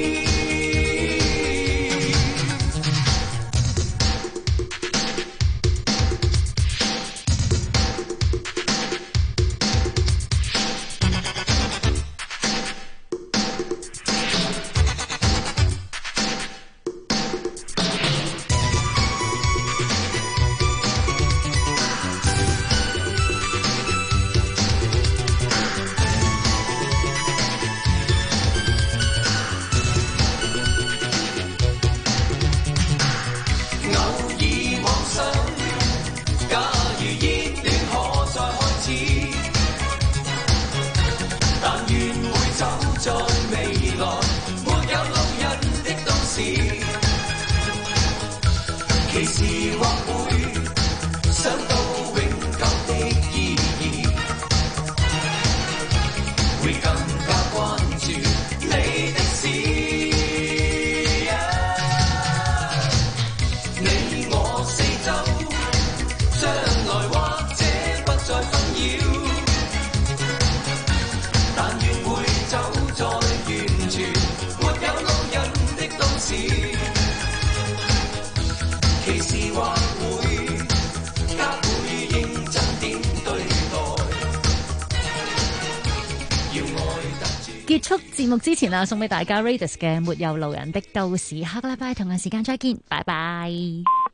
結束節目之前啊，送俾大家 Radius 嘅《沒有路人的都市》，下個禮拜同樣時間再見，拜拜。